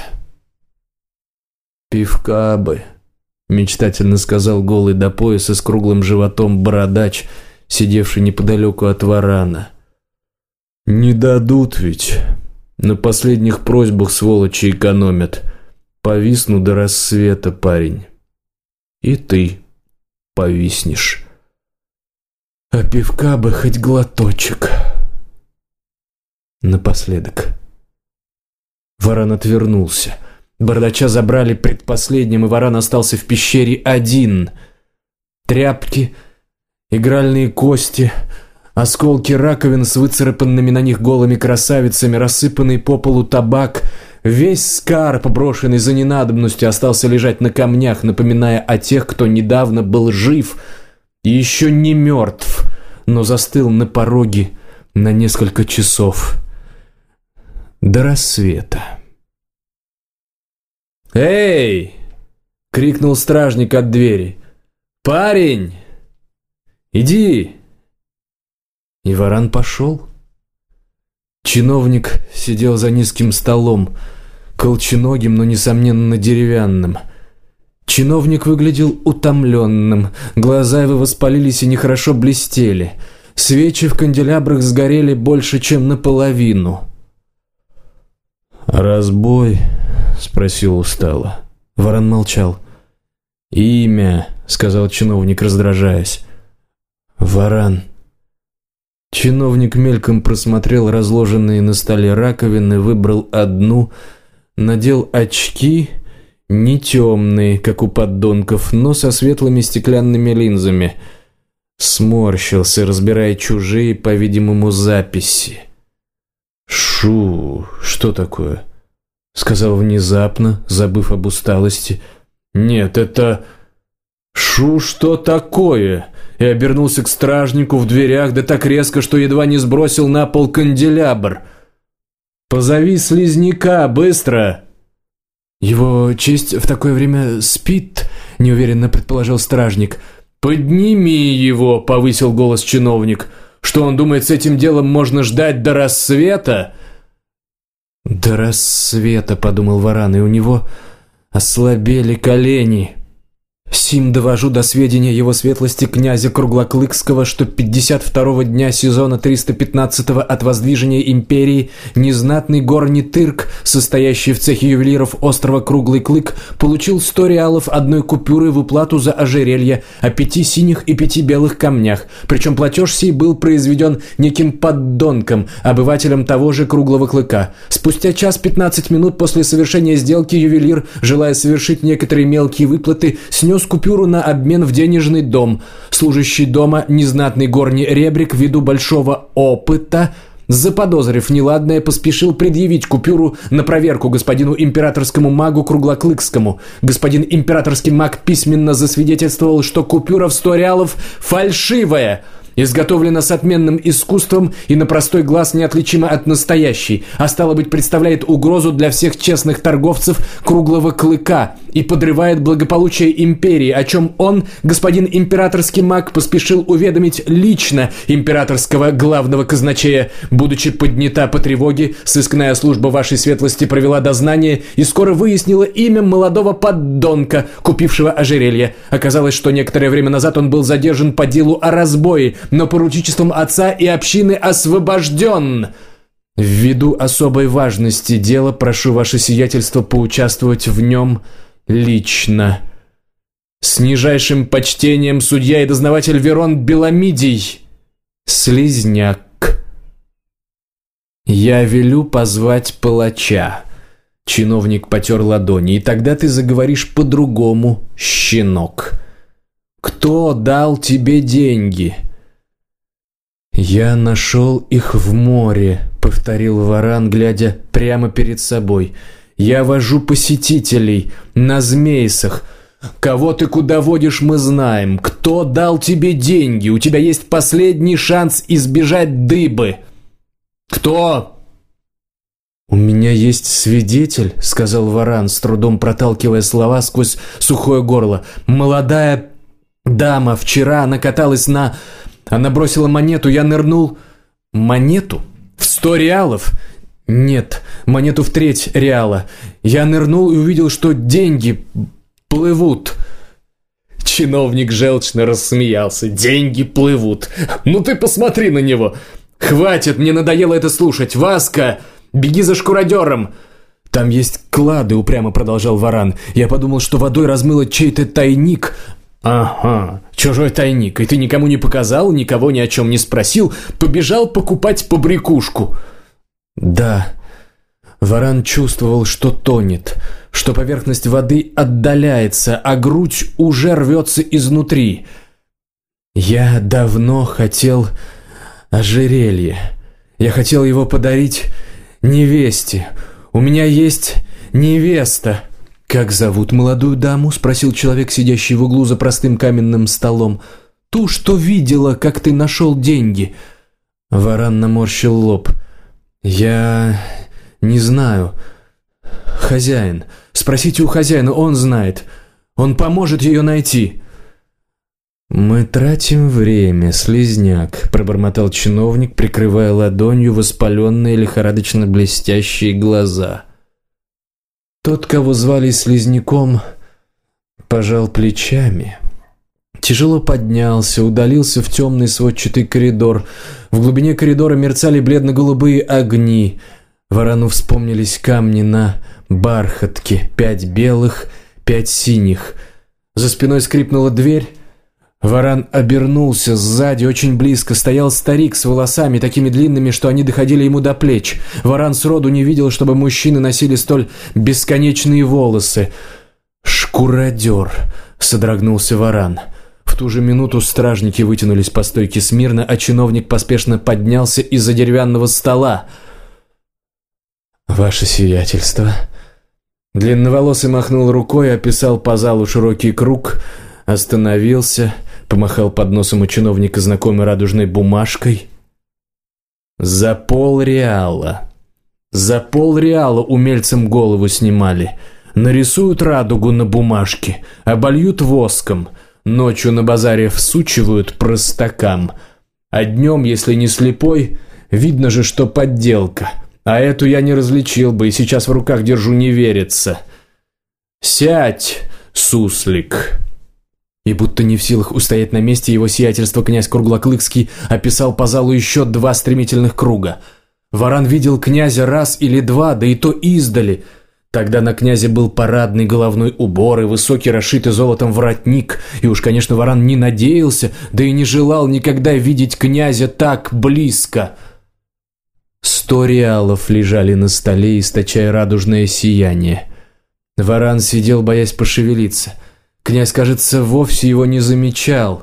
Speaker 1: «Пивка бы», — мечтательно сказал голый до пояса с круглым животом бородач, сидевший неподалеку от Варана. «Не дадут ведь. На последних просьбах сволочи экономят. Повисну до рассвета, парень. И ты повиснешь. А пивка бы хоть глоточек». Напоследок. Варан отвернулся. Бородача забрали предпоследним, и Варан остался в пещере один. Тряпки, игральные кости, осколки раковин с выцарапанными на них голыми красавицами, рассыпанный по полу табак. Весь скарб, брошенный за ненадобностью, остался лежать на камнях, напоминая о тех, кто недавно был жив и еще не мертв, но застыл на пороге на несколько часов до рассвета. «Эй!» — крикнул стражник от двери. «Парень! Иди!» И Варан пошел. Чиновник сидел за низким столом, колченогим, но, несомненно, деревянным. Чиновник выглядел утомленным, глаза его воспалились и нехорошо блестели. Свечи в канделябрах сгорели больше, чем наполовину. «Разбой?» — спросил устало. Варан молчал. «Имя», — сказал чиновник, раздражаясь. «Варан». Чиновник мельком просмотрел разложенные на столе раковины, выбрал одну, надел очки, не темные, как у поддонков, но со светлыми стеклянными линзами. Сморщился, разбирая чужие, по-видимому, записи. Что такое?» — сказал внезапно, забыв об усталости. «Нет, это... что такое?» И обернулся к стражнику в дверях, да так резко, что едва не сбросил на пол канделябр. «Позови слизняка, быстро!» «Его честь в такое время спит», — неуверенно предположил стражник. «Подними его», — повысил голос чиновник. «Что он думает, с этим делом можно ждать до рассвета?» «До рассвета», — подумал Варан, и у него ослабели колени. Сим довожу до сведения его светлости князя Круглоклыкского, что 52-го дня сезона 315-го от воздвижения империи незнатный горний тырк, состоящий в цехе ювелиров острова Круглый Клык, получил 100 реалов одной купюры в уплату за ожерелье о 5 синих и 5 белых камнях. Причем платеж сей был произведен неким поддонком, обывателем того же Круглого Клыка. Спустя час 15 минут после совершения сделки ювелир, желая совершить некоторые мелкие выплаты, снес купюру на обмен в денежный дом. Служащий дома, незнатный горний ребрик, ввиду большого опыта, заподозрив неладное, поспешил предъявить купюру на проверку господину императорскому магу Круглоклыкскому. Господин императорский маг письменно засвидетельствовал, что купюра в 100 реалов фальшивая, изготовлена с отменным искусством и на простой глаз неотличима от настоящей, а стало быть, представляет угрозу для всех честных торговцев Круглого Клыка и подрывает благополучие империи, о чем он, господин императорский маг, поспешил уведомить лично императорского главного казначея. Будучи поднята по тревоге, сыскная служба вашей светлости провела дознание и скоро выяснила имя молодого поддонка, купившего ожерелье. Оказалось, что некоторое время назад он был задержан по делу о разбое, но поручительством отца и общины освобожден. Ввиду особой важности дела, прошу ваше сиятельство поучаствовать в нем лично. С нижайшим почтением, судья и дознаватель Верон Беломидий, Слизняк. Я велю позвать палача. Чиновник потер ладони. И тогда ты заговоришь по-другому, щенок. Кто дал тебе деньги? «Я нашел их в море», — повторил Варан, глядя прямо перед собой. «Я вожу посетителей на змейсах. Кого ты куда водишь, мы знаем. Кто дал тебе деньги? У тебя есть последний шанс избежать дыбы. Кто?» «У меня есть свидетель», — сказал Варан, с трудом проталкивая слова сквозь сухое горло. «Молодая дама вчера накаталась на... Она бросила монету, я нырнул...» «Монету? В 100 реалов?» «Нет, монету в 1/3 реала. Я нырнул и увидел, что деньги плывут». Чиновник желчно рассмеялся. «Деньги плывут. Ну ты посмотри на него. Хватит, мне надоело это слушать. Васка, беги за шкуродером». «Там есть клады», — упрямо продолжал Варан. «Я подумал, что водой размыло чей-то тайник». «Ага, чужой тайник, и ты никому не показал, никого ни о чем не спросил, побежал покупать побрякушку». «Да». Варан чувствовал, что тонет, что поверхность воды отдаляется, а грудь уже рвется изнутри. «Я давно хотел ожерелье. Я хотел его подарить невесте. У меня есть невеста». «Как зовут молодую даму?» — спросил человек, сидящий в углу за простым каменным столом. «Ту, что видела, как ты нашел деньги». Варан наморщил лоб. «Я не знаю. Хозяин. Спросите у хозяина, он знает. Он поможет ее найти». «Мы тратим время, слизняк», — пробормотал чиновник, прикрывая ладонью воспаленные лихорадочно блестящие глаза. Тот, кого звали Слизняком, пожал плечами. Тяжело поднялся, удалился в темный сводчатый коридор. В глубине коридора мерцали бледно-голубые огни. Варану вспомнились камни на бархатке. 5 белых, 5 синих. За спиной скрипнула дверь. Варан обернулся. Сзади, очень близко, стоял старик с волосами, такими длинными, что они доходили ему до плеч. Варан сроду не видел, чтобы мужчины носили столь бесконечные волосы. «Шкуродер!» — содрогнулся Варан. В ту же минуту стражники вытянулись по стойке смирно, а чиновник поспешно поднялся из-за деревянного стола. «Ваше сиятельство!» Длинноволосый махнул рукой, описал по залу широкий круг, остановился, помахал под носом у чиновника знакомой радужной бумажкой. «За 0,5 реала. За 0,5 реала умельцам голову снимали. Нарисуют радугу на бумажке, обольют воском, ночью на базаре всучивают простакам. А днем, если не слепой, видно же, что подделка. А эту я не различил бы, и сейчас в руках держу, не верится. Сядь, суслик». И будто не в силах устоять на месте, его сиятельство князь Круглоклыкский описал по залу еще 2 стремительных круга. Варан видел князя раз или 2, да и то издали. Тогда на князе был парадный головной убор и высокий расшитый золотом воротник, и уж, конечно, Варан не надеялся, да и не желал никогда видеть князя так близко. 100 реалов лежали на столе, источая радужное сияние. Варан сидел, боясь пошевелиться. Князь, кажется, вовсе его не замечал.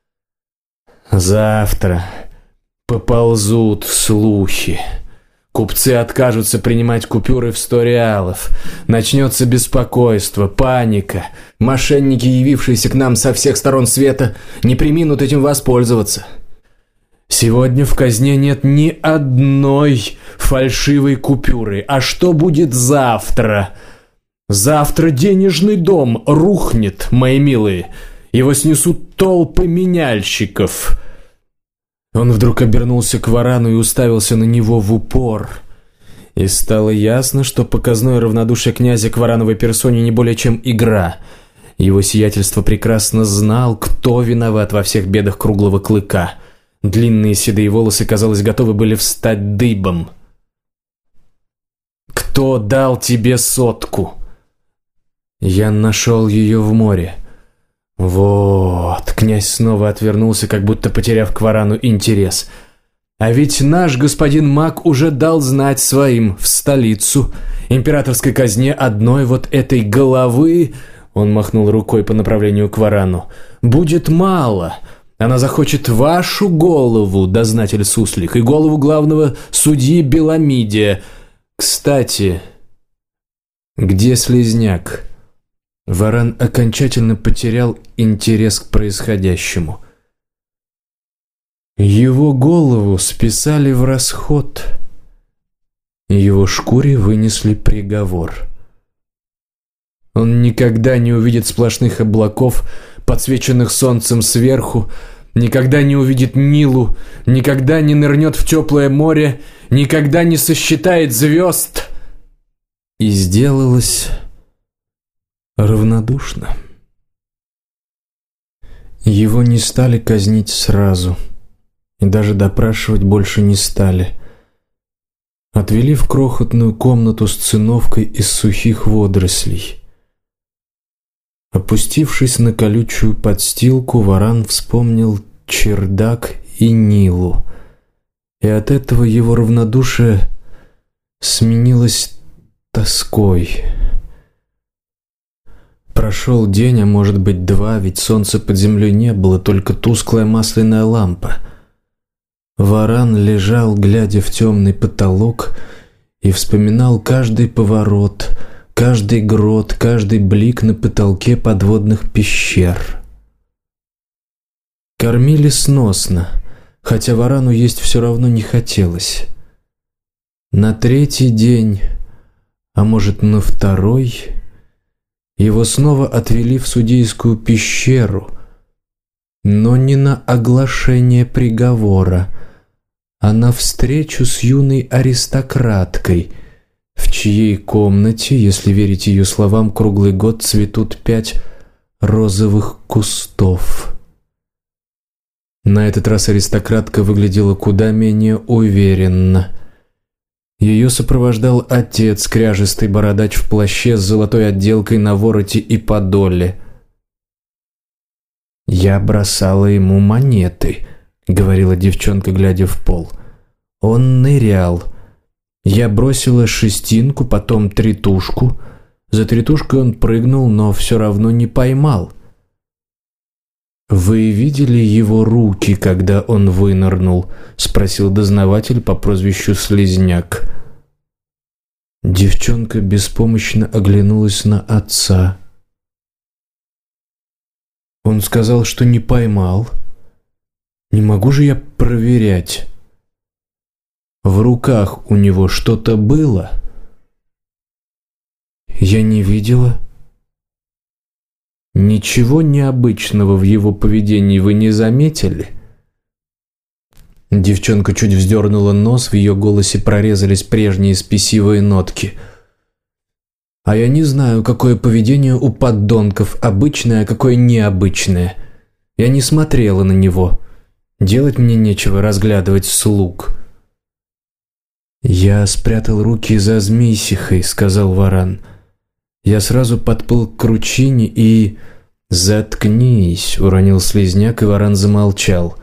Speaker 1: Завтра поползут слухи. Купцы откажутся принимать купюры в 100 реалов. Начнется беспокойство, паника. Мошенники, явившиеся к нам со всех сторон света, не преминут этим воспользоваться. Сегодня в казне нет ни одной фальшивой купюры. А что будет завтра? Завтра денежный дом рухнет, мои милые. Его снесут толпы меняльщиков. Он вдруг обернулся к Варану и уставился на него в упор. И стало ясно, что показное равнодушие князя к Варановой персоне не более чем игра. Его сиятельство прекрасно знал, кто виноват во всех бедах Круглого Клыка. Длинные седые волосы, казалось, готовы были встать дыбом. «Кто дал тебе 100? Я нашел ее в море». «Вот», князь снова отвернулся, как будто потеряв к Варану интерес. «А ведь наш господин Мак уже дал знать своим в столицу. Императорской казне одной вот этой головы...» Он махнул рукой по направлению к Варану. «Будет мало. Она захочет вашу голову, дознатель Суслик, и голову главного судьи Беломидия. Кстати, где Слизняк?» Варан окончательно потерял интерес к происходящему. Его голову списали в расход. Его шкуре вынесли приговор. Он никогда не увидит сплошных облаков, подсвеченных солнцем сверху, никогда не увидит Нилу, никогда не нырнет в теплое море, никогда не сосчитает звезд. И сделалось равнодушно. Его не стали казнить сразу, и даже допрашивать больше не стали. Отвели в крохотную комнату с циновкой из сухих водорослей. Опустившись на колючую подстилку, Варан вспомнил чердак и Нилу, и от этого его равнодушие сменилось тоской. Прошел день, а может быть 2, ведь солнца под землей не было, только тусклая масляная лампа. Варан лежал, глядя в темный потолок, и вспоминал каждый поворот, каждый грот, каждый блик на потолке подводных пещер. Кормили сносно, хотя Варану есть все равно не хотелось. На 3-й день, а может на 2-й, его снова отвели в судейскую пещеру, но не на оглашение приговора, а на встречу с юной аристократкой, в чьей комнате, если верить ее словам, круглый год цветут 5 розовых кустов. На этот раз аристократка выглядела куда менее уверенно. Ее сопровождал отец, кряжестый бородач в плаще с золотой отделкой на вороте и подоле. «Я бросала ему монеты», — говорила девчонка, глядя в пол. «Он нырял. Я бросила 6, потом 3. За 3 он прыгнул, но все равно не поймал». «Вы видели его руки, когда он вынырнул?» — спросил дознаватель по прозвищу Слизняк. Девчонка беспомощно оглянулась на отца. «Он сказал, что не поймал. Не могу же я проверять. В руках у него что-то было?» «Я не видела». «Ничего необычного в его поведении вы не заметили?» Девчонка чуть вздернула нос, в ее голосе прорезались прежние спесивые нотки. А я не знаю, какое поведение у поддонков, обычное, а какое необычное. Я не смотрела на него. Делать мне нечего разглядывать слуг». «Я спрятал руки за змейсихой», — сказал Варан. «Я сразу подплыл к кручине и...» «Заткнись», — уронил слизняк, и Варан замолчал.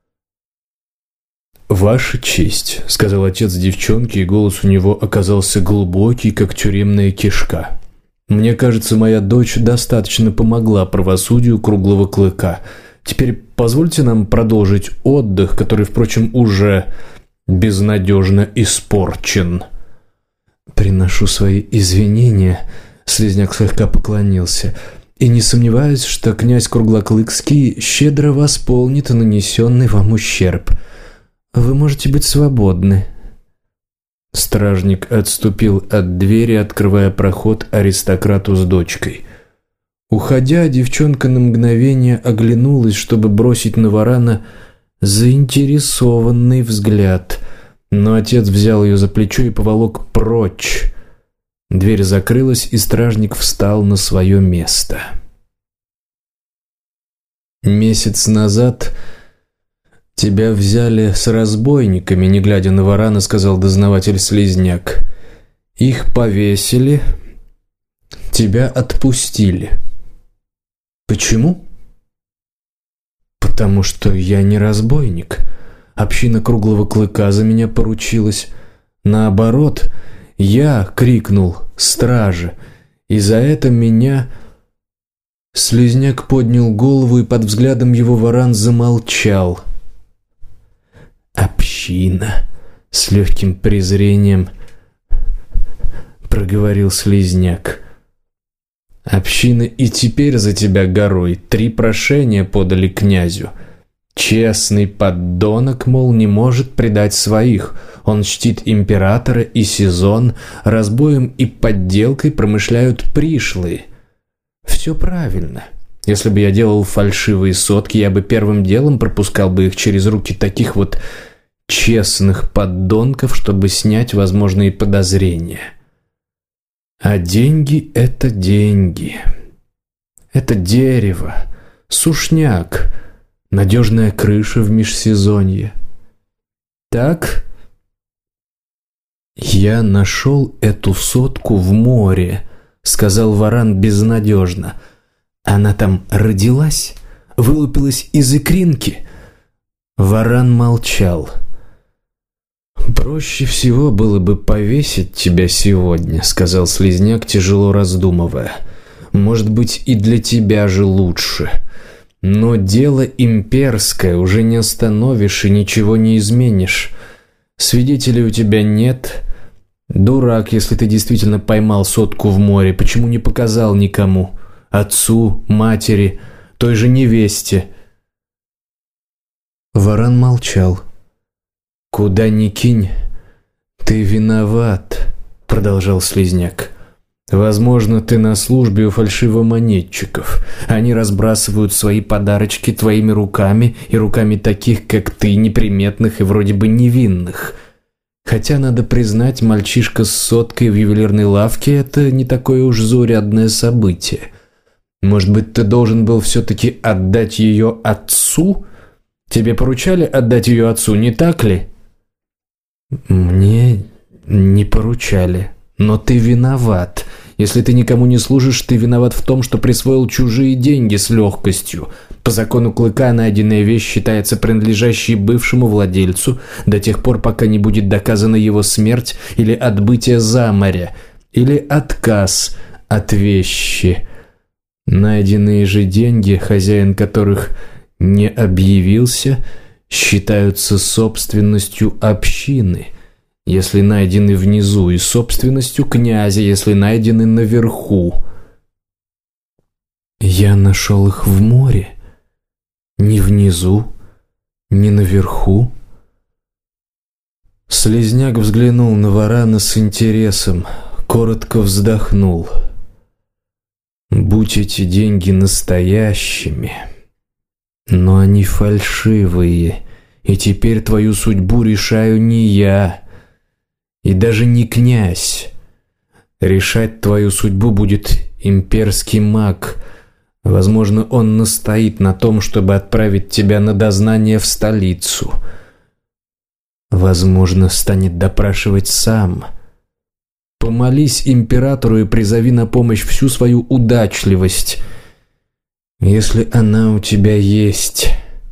Speaker 1: «Ваша честь», — сказал отец девчонки, и голос у него оказался глубокий, как тюремная кишка. «Мне кажется, моя дочь достаточно помогла правосудию Круглого Клыка. Теперь позвольте нам продолжить отдых, который, впрочем, уже безнадежно испорчен». «Приношу свои извинения», — слизняк слегка поклонился, «и не сомневаюсь, что князь Круглоклыкский щедро восполнит нанесенный вам ущерб. Вы можете быть свободны». Стражник отступил от двери, открывая проход аристократу с дочкой. Уходя, девчонка на мгновение оглянулась, чтобы бросить на Варана заинтересованный взгляд, но отец взял ее за плечо и поволок прочь. Дверь закрылась, и стражник встал на свое место. «Месяц назад тебя взяли с разбойниками», — не глядя на Варана, сказал дознаватель Слизняк. «Их повесили, тебя отпустили». «Почему?» «Потому что я не разбойник. Община Круглого Клыка за меня поручилась. Наоборот, я крикнул «Стражи!», и за это меня...» Слизняк поднял голову, и под взглядом его Варан замолчал. «Община!» — с легким презрением проговорил Слизняк. «Община и теперь за тебя горой. 3 прошения подали князю. Честный поддонок, мол, не может предать своих. Он чтит императора и сезон, разбоем и подделкой промышляют пришлые. Все правильно. Если бы я делал фальшивые сотки, я бы первым делом пропускал бы их через руки таких вот честных поддонков, чтобы снять возможные подозрения. А деньги — это деньги. Это дерево, сушняк, надежная крыша в межсезонье. Так, я нашел эту сотку в море», — сказал Варан безнадежно. «Она там родилась? Вылупилась из икринки?» Варан молчал. «Проще всего было бы повесить тебя сегодня», — сказал Слизняк, тяжело раздумывая. «Может быть, и для тебя же лучше. Но дело имперское, уже не остановишь и ничего не изменишь. Свидетелей у тебя нет. Дурак, если ты действительно поймал сотку в море, почему не показал никому? Отцу, матери, той же невесте?» Варан молчал. «Куда ни кинь, ты виноват», — продолжал Слизняк. «Возможно, ты на службе у фальшивомонетчиков. Они разбрасывают свои подарочки твоими руками и руками таких, как ты, неприметных и вроде бы невинных. Хотя, надо признать, мальчишка с соткой в ювелирной лавке — это не такое уж заурядное событие. Может быть, ты должен был все-таки отдать ее отцу? Тебе поручали отдать ее отцу, не так ли?» «Мне не поручали. Но ты виноват. Если ты никому не служишь, ты виноват в том, что присвоил чужие деньги с легкостью. По закону Клыка найденная вещь считается принадлежащей бывшему владельцу до тех пор, пока не будет доказана его смерть или отбытие за море, или отказ от вещи. Найденные же деньги, хозяин которых не объявился, считаются собственностью общины, если найдены внизу, и собственностью князя, если найдены наверху. Я нашел их в море, ни внизу, ни наверху». Слизняк взглянул на Варана с интересом, коротко вздохнул. «Будь эти деньги настоящими, но они фальшивые, и теперь твою судьбу решаю не я, и даже не князь. Решать твою судьбу будет имперский маг. Возможно, он настоит на том, чтобы отправить тебя на дознание в столицу. Возможно, станет допрашивать сам. Помолись императору и призови на помощь всю свою удачливость, если она у тебя есть».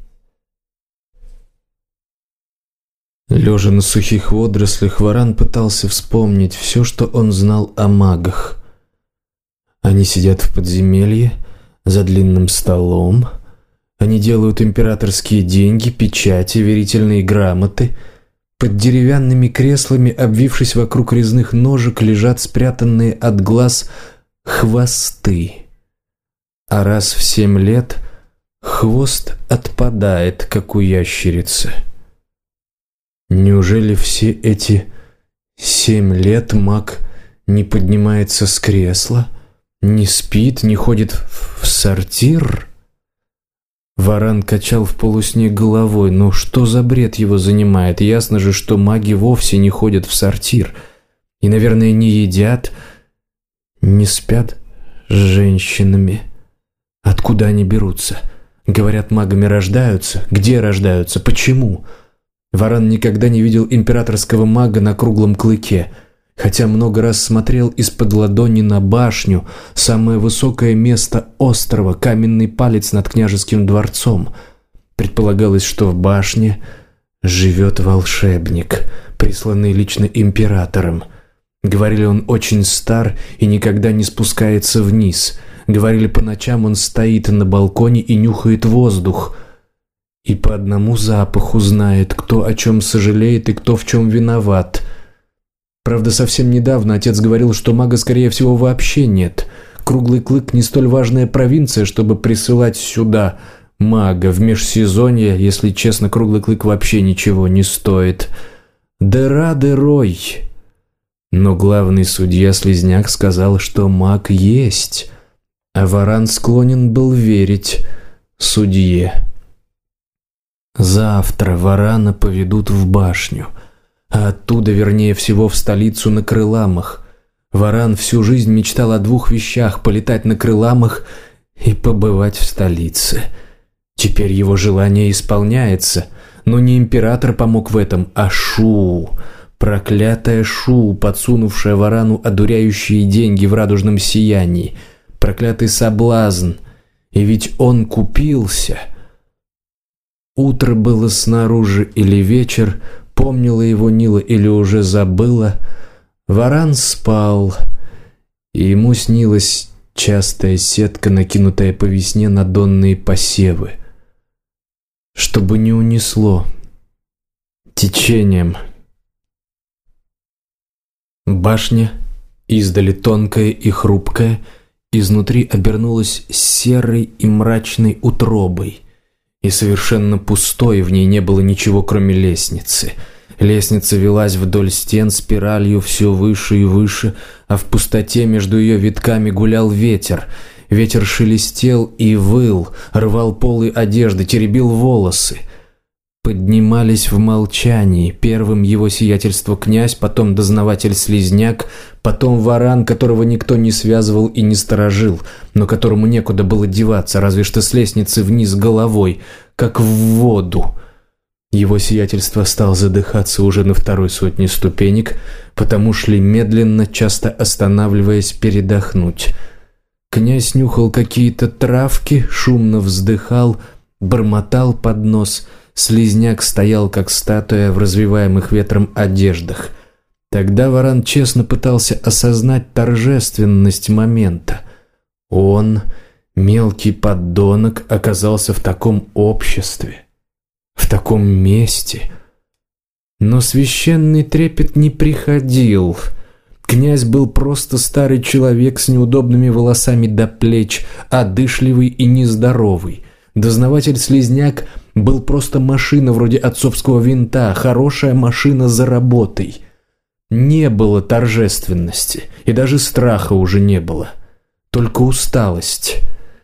Speaker 1: Лежа на сухих водорослях, Варан пытался вспомнить все, что он знал о магах. Они сидят в подземелье, за длинным столом. Они делают императорские деньги, печати, верительные грамоты. Под деревянными креслами, обвившись вокруг резных ножек, лежат спрятанные от глаз хвосты. А раз в 7 лет хвост отпадает, как у ящерицы. Неужели все эти 7 лет маг не поднимается с кресла, не спит, не ходит в сортир? Варан качал в полусне головой. Ну что за бред его занимает? Ясно же, что маги вовсе не ходят в сортир. И, наверное, не едят, не спят с женщинами. Откуда они берутся? Говорят, магами рождаются. Где рождаются? Почему? Варан никогда не видел императорского мага на круглом клыке, хотя много раз смотрел из-под ладони на башню, самое высокое место острова, каменный палец над княжеским дворцом. Предполагалось, что в башне живет волшебник, присланный лично императором. Говорили, он очень стар и никогда не спускается вниз. Говорили, по ночам он стоит на балконе и нюхает воздух. И по одному запаху знает, кто о чем сожалеет и кто в чем виноват. Правда, совсем недавно отец говорил, что мага, скорее всего, вообще нет. Круглый клык не столь важная провинция, чтобы присылать сюда мага. В межсезонье, если честно, круглый клык вообще ничего не стоит. Дыра дырой. Но главный судья Слизняк сказал, что маг есть, а Варан склонен был верить судье. Завтра Варана поведут в башню, а оттуда, вернее всего, в столицу на крыламах. Варан всю жизнь мечтал о 2 вещах: полетать на крыламах и побывать в столице. Теперь его желание исполняется, но не император помог в этом, а Шу, проклятая Шу, подсунувшая Варану одуряющие деньги в радужном сиянии, проклятый соблазн, и ведь он купился. Утро было снаружи или вечер, помнила его Нила или уже забыла. Варан спал, и ему снилась частая сетка, накинутая по весне на донные посевы, чтобы не унесло течением. Башня, издали тонкая и хрупкая, изнутри обернулась серой и мрачной утробой. И совершенно пустой, в ней не было ничего, кроме лестницы. Лестница велась вдоль стен спиралью все выше и выше, а в пустоте между ее витками гулял ветер. Ветер шелестел и выл, рвал полы одежды, теребил волосы. Поднимались в молчании. Первым его сиятельство князь, потом дознаватель Слизняк, потом Варан, которого никто не связывал и не сторожил, но которому некуда было деваться, разве что с лестницы вниз головой, как в воду. Его сиятельство стал задыхаться уже на 2-й сотне ступенек, потому шли медленно, часто останавливаясь передохнуть. Князь нюхал какие-то травки, шумно вздыхал, бормотал под нос. Слизняк стоял, как статуя, в развиваемых ветром одеждах. Тогда Варан честно пытался осознать торжественность момента. Он, мелкий подонок, оказался в таком обществе, в таком месте. Но священный трепет не приходил. Князь был просто старый человек с неудобными волосами до плеч, одышливый и нездоровый. Дознаватель Слизняк был просто машина вроде отцовского винта, хорошая машина за работой. Не было торжественности, и даже страха уже не было, только усталость.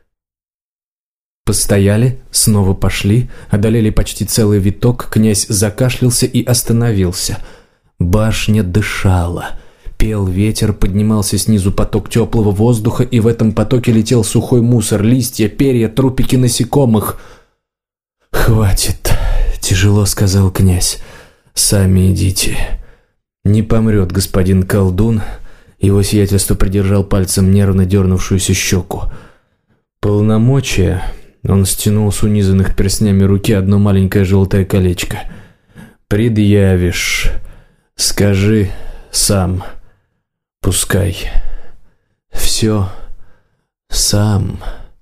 Speaker 1: Постояли, снова пошли, одолели почти целый виток, князь закашлялся и остановился. Башня дышала. Пел ветер, поднимался снизу поток теплого воздуха, и в этом потоке летел сухой мусор, листья, перья, трупики насекомых. «Хватит», — тяжело сказал князь. «Сами идите. Не помрет господин колдун». Его сиятельство придержал пальцем нервно дернувшуюся щеку. «Полномочия». Он стянул с унизанных перстнями руки одно маленькое желтое колечко. «Предъявишь. Скажи сам. Пускай. Все сам».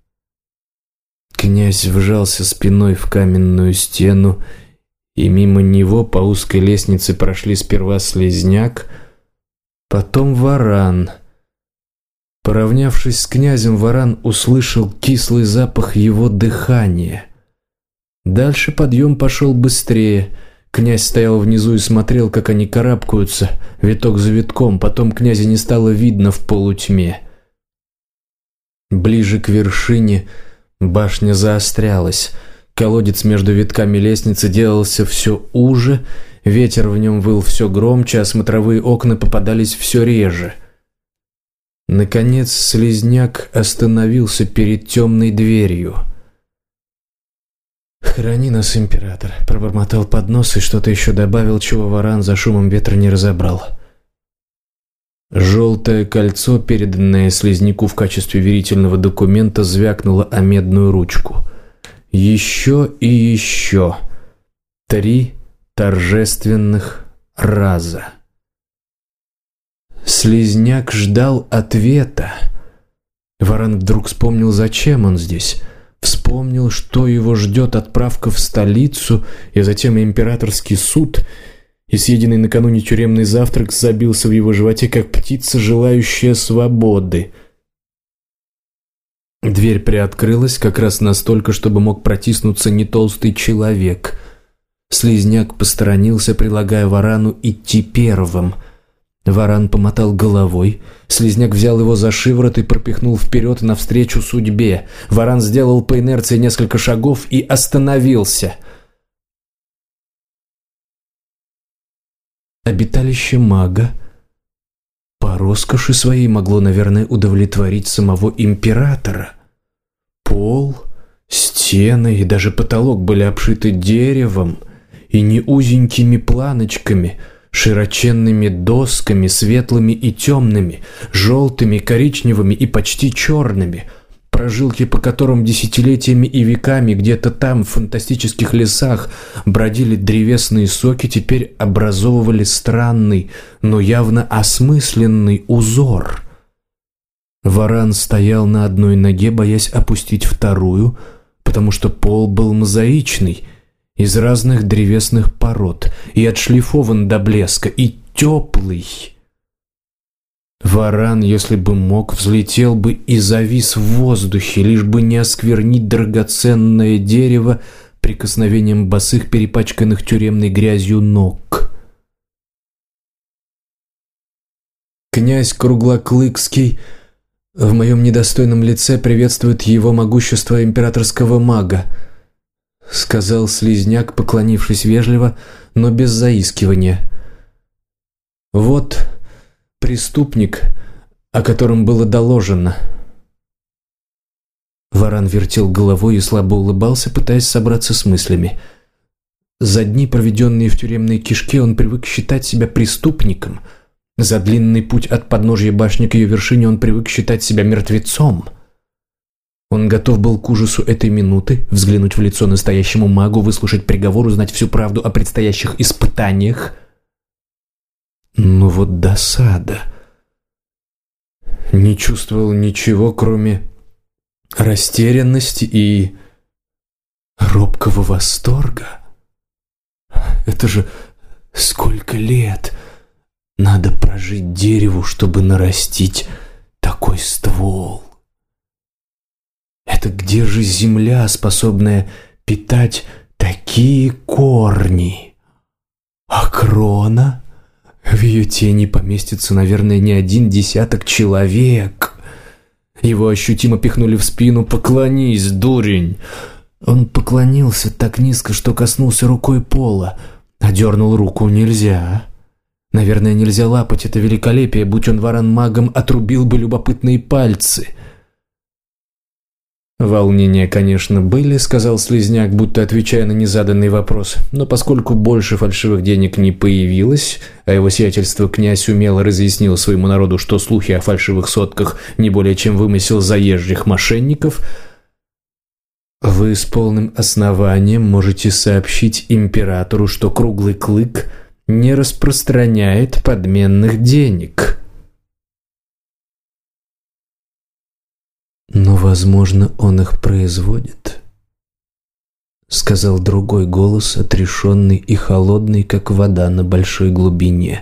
Speaker 1: Князь вжался спиной в каменную стену, и мимо него по узкой лестнице прошли сперва Слизняк, потом Варан. Поравнявшись с князем, Варан услышал кислый запах его дыхания. Дальше подъем пошел быстрее. Князь стоял внизу и смотрел, как они карабкаются, виток за витком, потом князя не стало видно в полутьме. Ближе к вершине башня заострялась. Колодец между витками лестницы делался все уже, ветер в нем выл все громче, а смотровые окна попадались все реже. Наконец Слизняк остановился перед темной дверью. «Храни нас, император», — пробормотал под нос и что-то еще добавил, чего Варан за шумом ветра не разобрал. Желтое кольцо, переданное Слизняку в качестве верительного документа, звякнуло о медную ручку. Еще и еще. 3 торжественных раза. Слизняк ждал ответа. Варан вдруг вспомнил, зачем он здесь. Вспомнил, что его ждет отправка в столицу и затем императорский суд, и съеденный накануне тюремный завтрак забился в его животе, как птица, желающая свободы. Дверь приоткрылась как раз настолько, чтобы мог протиснуться не толстый человек. Слизняк посторонился, предлагая Варану идти первым. Варан помотал головой. Слизняк взял его за шиворот и пропихнул вперед навстречу судьбе. Варан сделал по инерции несколько шагов и остановился. Обиталище мага по роскоши своей могло, наверное, удовлетворить самого императора. Пол, стены и даже потолок были обшиты деревом, и не узенькими планочками, широченными досками, светлыми и темными, желтыми, коричневыми и почти черными, прожилки по которым десятилетиями и веками где-то там, в фантастических лесах, бродили древесные соки, теперь образовывали странный, но явно осмысленный узор. Варан стоял на одной ноге, боясь опустить вторую, потому что пол был мозаичный, из разных древесных пород, и отшлифован до блеска, и теплый. Варан, если бы мог, взлетел бы и завис в воздухе, лишь бы не осквернить драгоценное дерево прикосновением босых, перепачканных тюремной грязью ног. Князь Круглоклыкский в моем недостойном лице приветствует его могущество императорского мага, — сказал Слизняк, поклонившись вежливо, но без заискивания. «Вот преступник, о котором было доложено». Варан вертел головой и слабо улыбался, пытаясь собраться с мыслями. За дни, проведенные в тюремной кишке, он привык считать себя преступником. За длинный путь от подножья башни к ее вершине он привык считать себя мертвецом. Он готов был к ужасу этой минуты взглянуть в лицо настоящему магу, выслушать приговор, узнать всю правду о предстоящих испытаниях. Но вот досада. Не чувствовал ничего, кроме растерянности и робкого восторга. Это же сколько лет надо прожить дереву, чтобы нарастить такой ствол? Это где же земля, способная питать такие корни? А крона? В ее тени поместится, наверное, не 1 человек. Его ощутимо пихнули в спину. «Поклонись, дурень!» Он поклонился так низко, что коснулся рукой пола. Одернул руку нельзя. Наверное, нельзя лапать это великолепие, будь он варан-магом, отрубил бы любопытные пальцы. «Волнения, конечно, были», — сказал слизняк, будто отвечая на незаданный вопрос. «Но поскольку больше фальшивых денег не появилось, а его сиятельство князь умело разъяснил своему народу, что слухи о фальшивых сотках не более чем вымысел заезжих мошенников, вы с полным основанием можете сообщить императору, что Круглый Клык не распространяет подменных денег». «Но, возможно, он их производит», — сказал другой голос, отрешенный и холодный, как вода на большой глубине.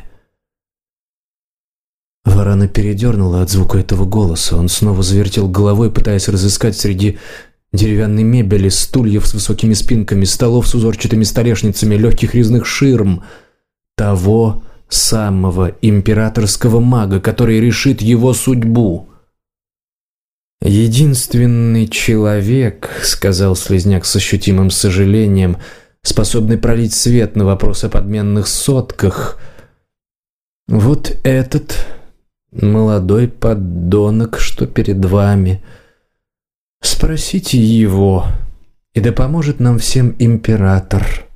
Speaker 1: Варана передернула от звука этого голоса. Он снова завертел головой, пытаясь разыскать среди деревянной мебели, стульев с высокими спинками, столов с узорчатыми столешницами, легких резных ширм того самого императорского мага, который решит его судьбу. «Единственный человек, — сказал слизняк с ощутимым сожалением, — способный пролить свет на вопрос о подменных сотках, вот этот молодой поддонок, что перед вами. Спросите его, и да поможет нам всем император».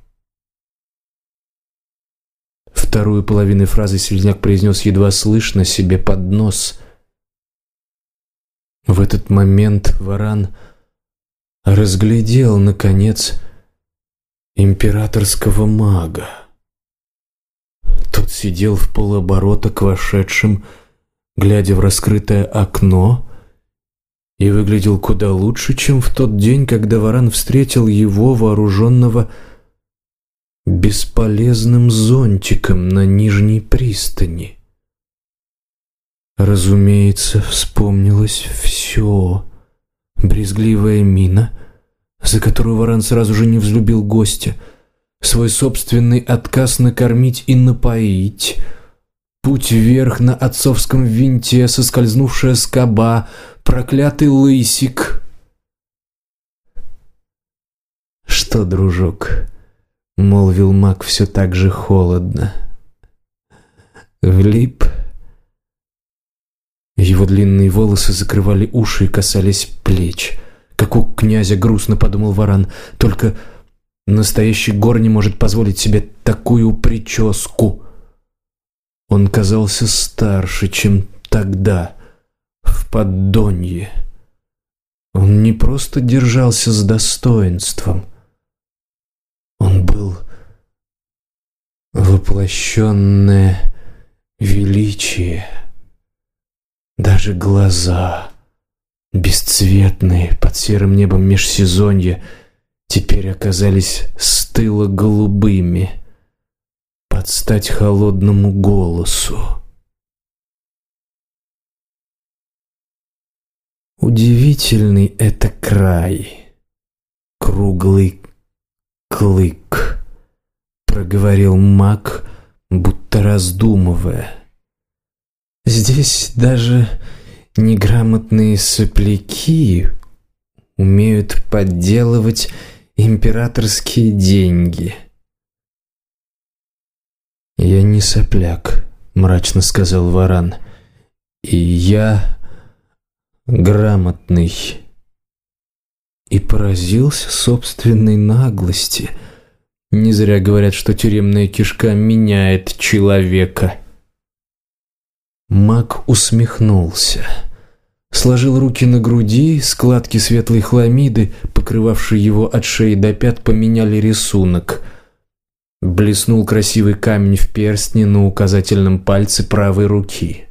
Speaker 1: Вторую половину фразы слизняк произнес едва слышно себе под нос. В этот момент Варан разглядел, наконец, императорского мага. Тот сидел в полоборота к вошедшим, глядя в раскрытое окно, и выглядел куда лучше, чем в тот день, когда Варан встретил его, вооруженного бесполезным зонтиком на Нижней пристани. Разумеется, вспомнилось все. Брезгливая мина, за которую Варан сразу же не взлюбил гостя, свой собственный отказ накормить и напоить, путь вверх на отцовском винте, соскользнувшая скоба, проклятый лысик. «Что, дружок?» — молвил маг все так же холодно. «Влип?» Его длинные волосы закрывали уши и касались плеч. «Как у князя», — грустно подумал Варан, — «только настоящий гор не может позволить себе такую прическу». Он казался старше, чем тогда, в Поддонье. Он не просто держался с достоинством. Он был воплощенное величие. Даже глаза, бесцветные под серым небом межсезонья, теперь оказались стыло-голубыми, под стать холодному голосу. Удивительный это край, Круглый Клык, проговорил маг, будто раздумывая. Здесь даже неграмотные сопляки умеют подделывать императорские деньги. «Я не сопляк», — мрачно сказал Варан, — «и я грамотный». И поразился собственной наглости. Не зря говорят, что тюремная кишка меняет человека. Маг усмехнулся, сложил руки на груди, складки светлой хламиды, покрывавшие его от шеи до пят, поменяли рисунок. Блеснул красивый камень в перстне на указательном пальце правой руки.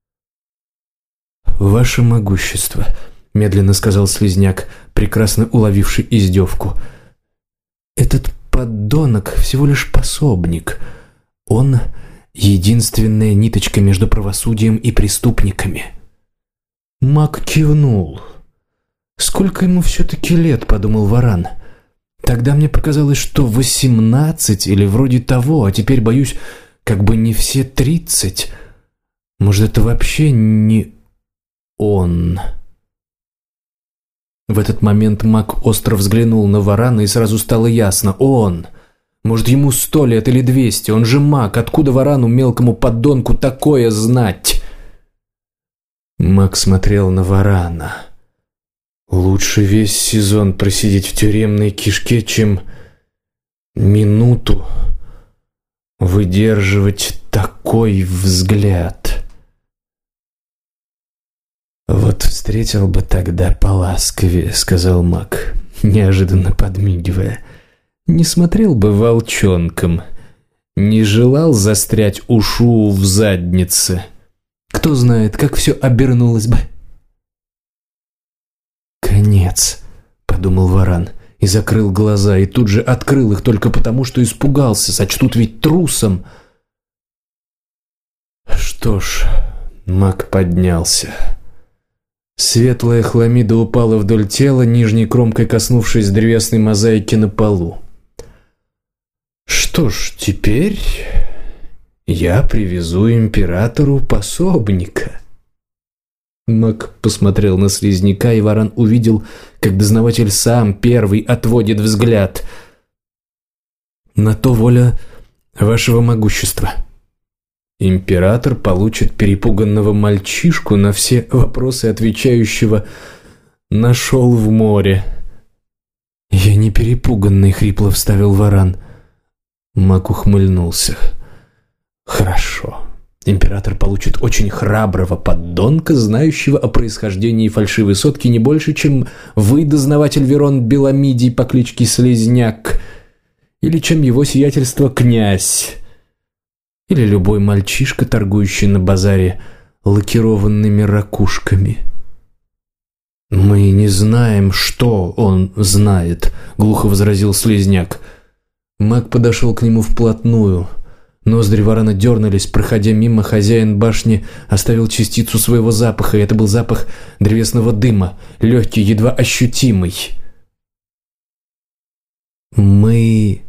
Speaker 1: «Ваше могущество», — медленно сказал слизняк, прекрасно уловивший издевку, — «этот поддонок всего лишь пособник. Он единственная ниточка между правосудием и преступниками». Маг кивнул. «Сколько ему все-таки лет?» — подумал Варан. «Тогда мне показалось, что 18 или вроде того, а теперь, боюсь, как бы не все 30. Может, это вообще не он?» В этот момент маг остро взглянул на Варана, и сразу стало ясно — он. Может, ему 100 лет или 200, он же маг, откуда Варану, мелкому подонку, такое знать? Маг смотрел на Варана. Лучше весь сезон просидеть в тюремной кишке, чем минуту выдерживать такой взгляд. «Вот встретил бы тогда поласковее», — сказал маг, неожиданно подмигивая. «Не смотрел бы волчонком, не желал застрять ушу в заднице. Кто знает, как все обернулось бы». «Конец», — подумал Варан и закрыл глаза, и тут же открыл их только потому, что испугался, сочтут ведь трусом. Что ж, маг поднялся. Светлая хламида упала вдоль тела, нижней кромкой коснувшись древесной мозаики на полу. «Что ж, теперь я привезу императору пособника». Маг посмотрел на слизняка, и Варан увидел, как дознаватель сам первый отводит взгляд. «На то воля вашего могущества. Император получит перепуганного мальчишку, на все вопросы отвечающего «нашел в море». «Я не перепуганный», — хрипло вставил Варан. Маг ухмыльнулся. «Хорошо. Император получит очень храброго подонка, знающего о происхождении фальшивой сотки не больше, чем вы, дознаватель Верон Беломидий по кличке Слизняк, или чем его сиятельство князь, или любой мальчишка, торгующий на базаре лакированными ракушками». «Мы не знаем, что он знает», — глухо возразил Слизняк. Маг подошел к нему вплотную. Ноздри Варана дернулись. Проходя мимо, хозяин башни оставил частицу своего запаха, и это был запах древесного дыма, легкий, едва ощутимый. «Мы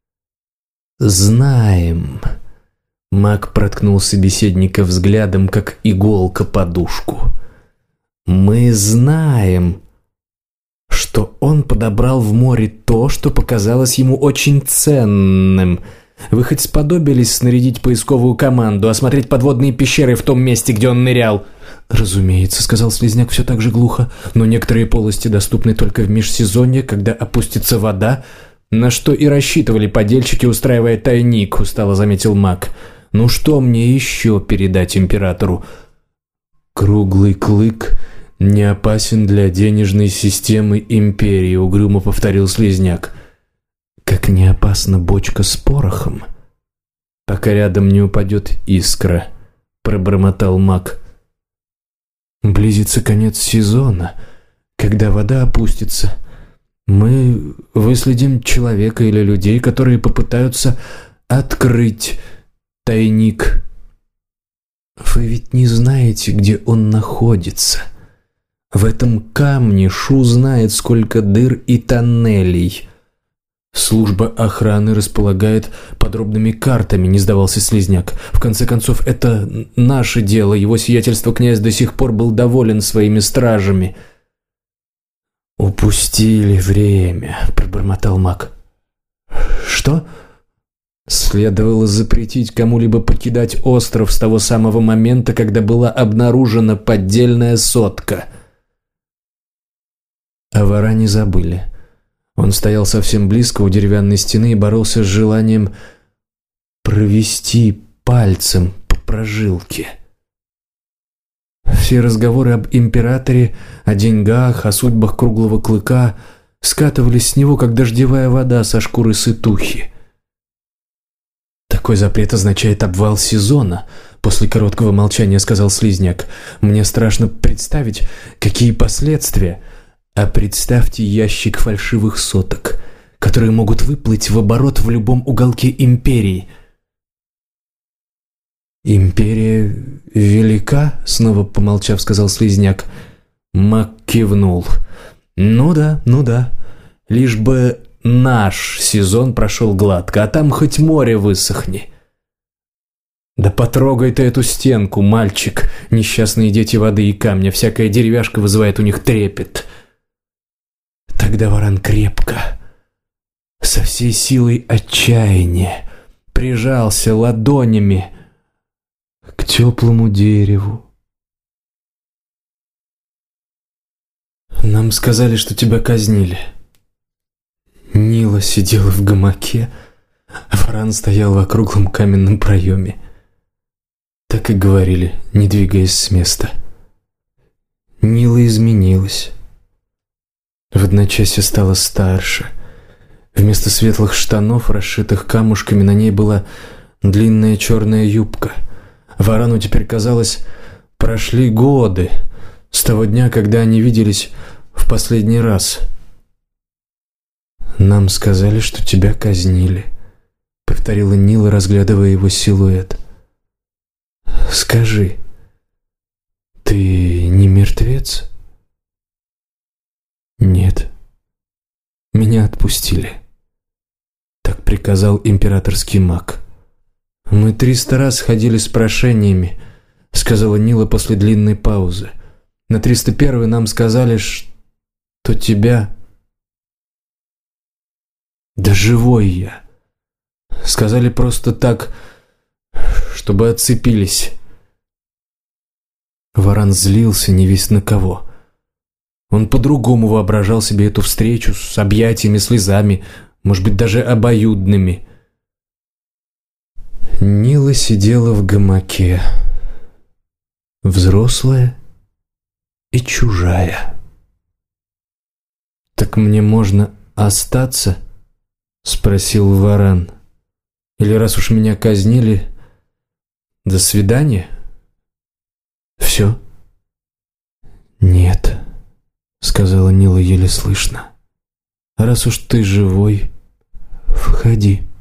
Speaker 1: знаем». Маг проткнул собеседника взглядом, как иголка подушку. «Мы знаем, что он подобрал в море то, что показалось ему очень ценным. Вы хоть сподобились снарядить поисковую команду, осмотреть подводные пещеры в том месте, где он нырял?» «Разумеется», — сказал Слизняк все так же глухо, «но некоторые полости доступны только в межсезонье, когда опустится вода, на что и рассчитывали подельщики, устраивая тайник», — устало заметил маг. «Ну что мне еще передать императору?» «Круглый клык не опасен для денежной системы империи», — угрюмо повторил Слизняк. «Как не опасна бочка с порохом, пока рядом не упадет искра», — пробормотал маг. «Близится конец сезона. Когда вода опустится, мы выследим человека или людей, которые попытаются открыть тайник. Вы ведь не знаете, где он находится. В этом камне Шу знает, сколько дыр и тоннелей. Служба охраны располагает подробными картами», — не сдавался Слизняк. «В конце концов, это наше дело. Его сиятельство князь до сих пор был доволен своими стражами». «Упустили время», — пробормотал маг. «Что?» «Следовало запретить кому-либо покидать остров с того самого момента, когда была обнаружена поддельная сотка». О Варане забыли. Он стоял совсем близко у деревянной стены и боролся с желанием провести пальцем по прожилке. Все разговоры об императоре, о деньгах, о судьбах круглого клыка скатывались с него, как дождевая вода со шкуры сытухи. «Такой запрет означает обвал сезона», — после короткого молчания сказал Слизняк. «Мне страшно представить, какие последствия. А представьте ящик фальшивых соток, которые могут выплыть в оборот в любом уголке империи». «Империя велика?» — снова помолчав, сказал Слизняк. Мак кивнул. Ну да. Лишь бы наш сезон прошел гладко, а там хоть море высохни». «Да потрогай ты эту стенку, мальчик. Несчастные дети воды и камня. Всякая деревяшка вызывает у них трепет». Тогда Варан крепко со всей силой отчаяния прижался ладонями к теплому дереву. Нам сказали, что тебя казнили. Нила сидела в гамаке, а Варан стоял в округлом каменном проеме. Так и говорили, не двигаясь с места. Нила изменилась. В одночасье стала старше. Вместо светлых штанов, расшитых камушками, на ней была длинная черная юбка. Варану теперь казалось, прошли годы с того дня, когда они виделись в последний раз. «Нам сказали, что тебя казнили», — повторила Нила, разглядывая его силуэт. «Скажи, ты не мертвец?» «Нет, меня отпустили», — так приказал императорский маг. «Мы 300 раз ходили с прошениями», — сказала Нила после длинной паузы. «На 301-й нам сказали, что тебя...» «Да живой я!» Сказали просто так, чтобы отцепились. Варан злился невесть на кого. Он по-другому воображал себе эту встречу с объятиями, слезами, может быть, даже обоюдными. Нила сидела в гамаке, взрослая и чужая. «Так мне можно остаться?» — спросил Варан. «Или раз уж меня казнили, до свидания? Все?» «Нет», — сказала Нила еле слышно. «Раз уж ты живой, входи».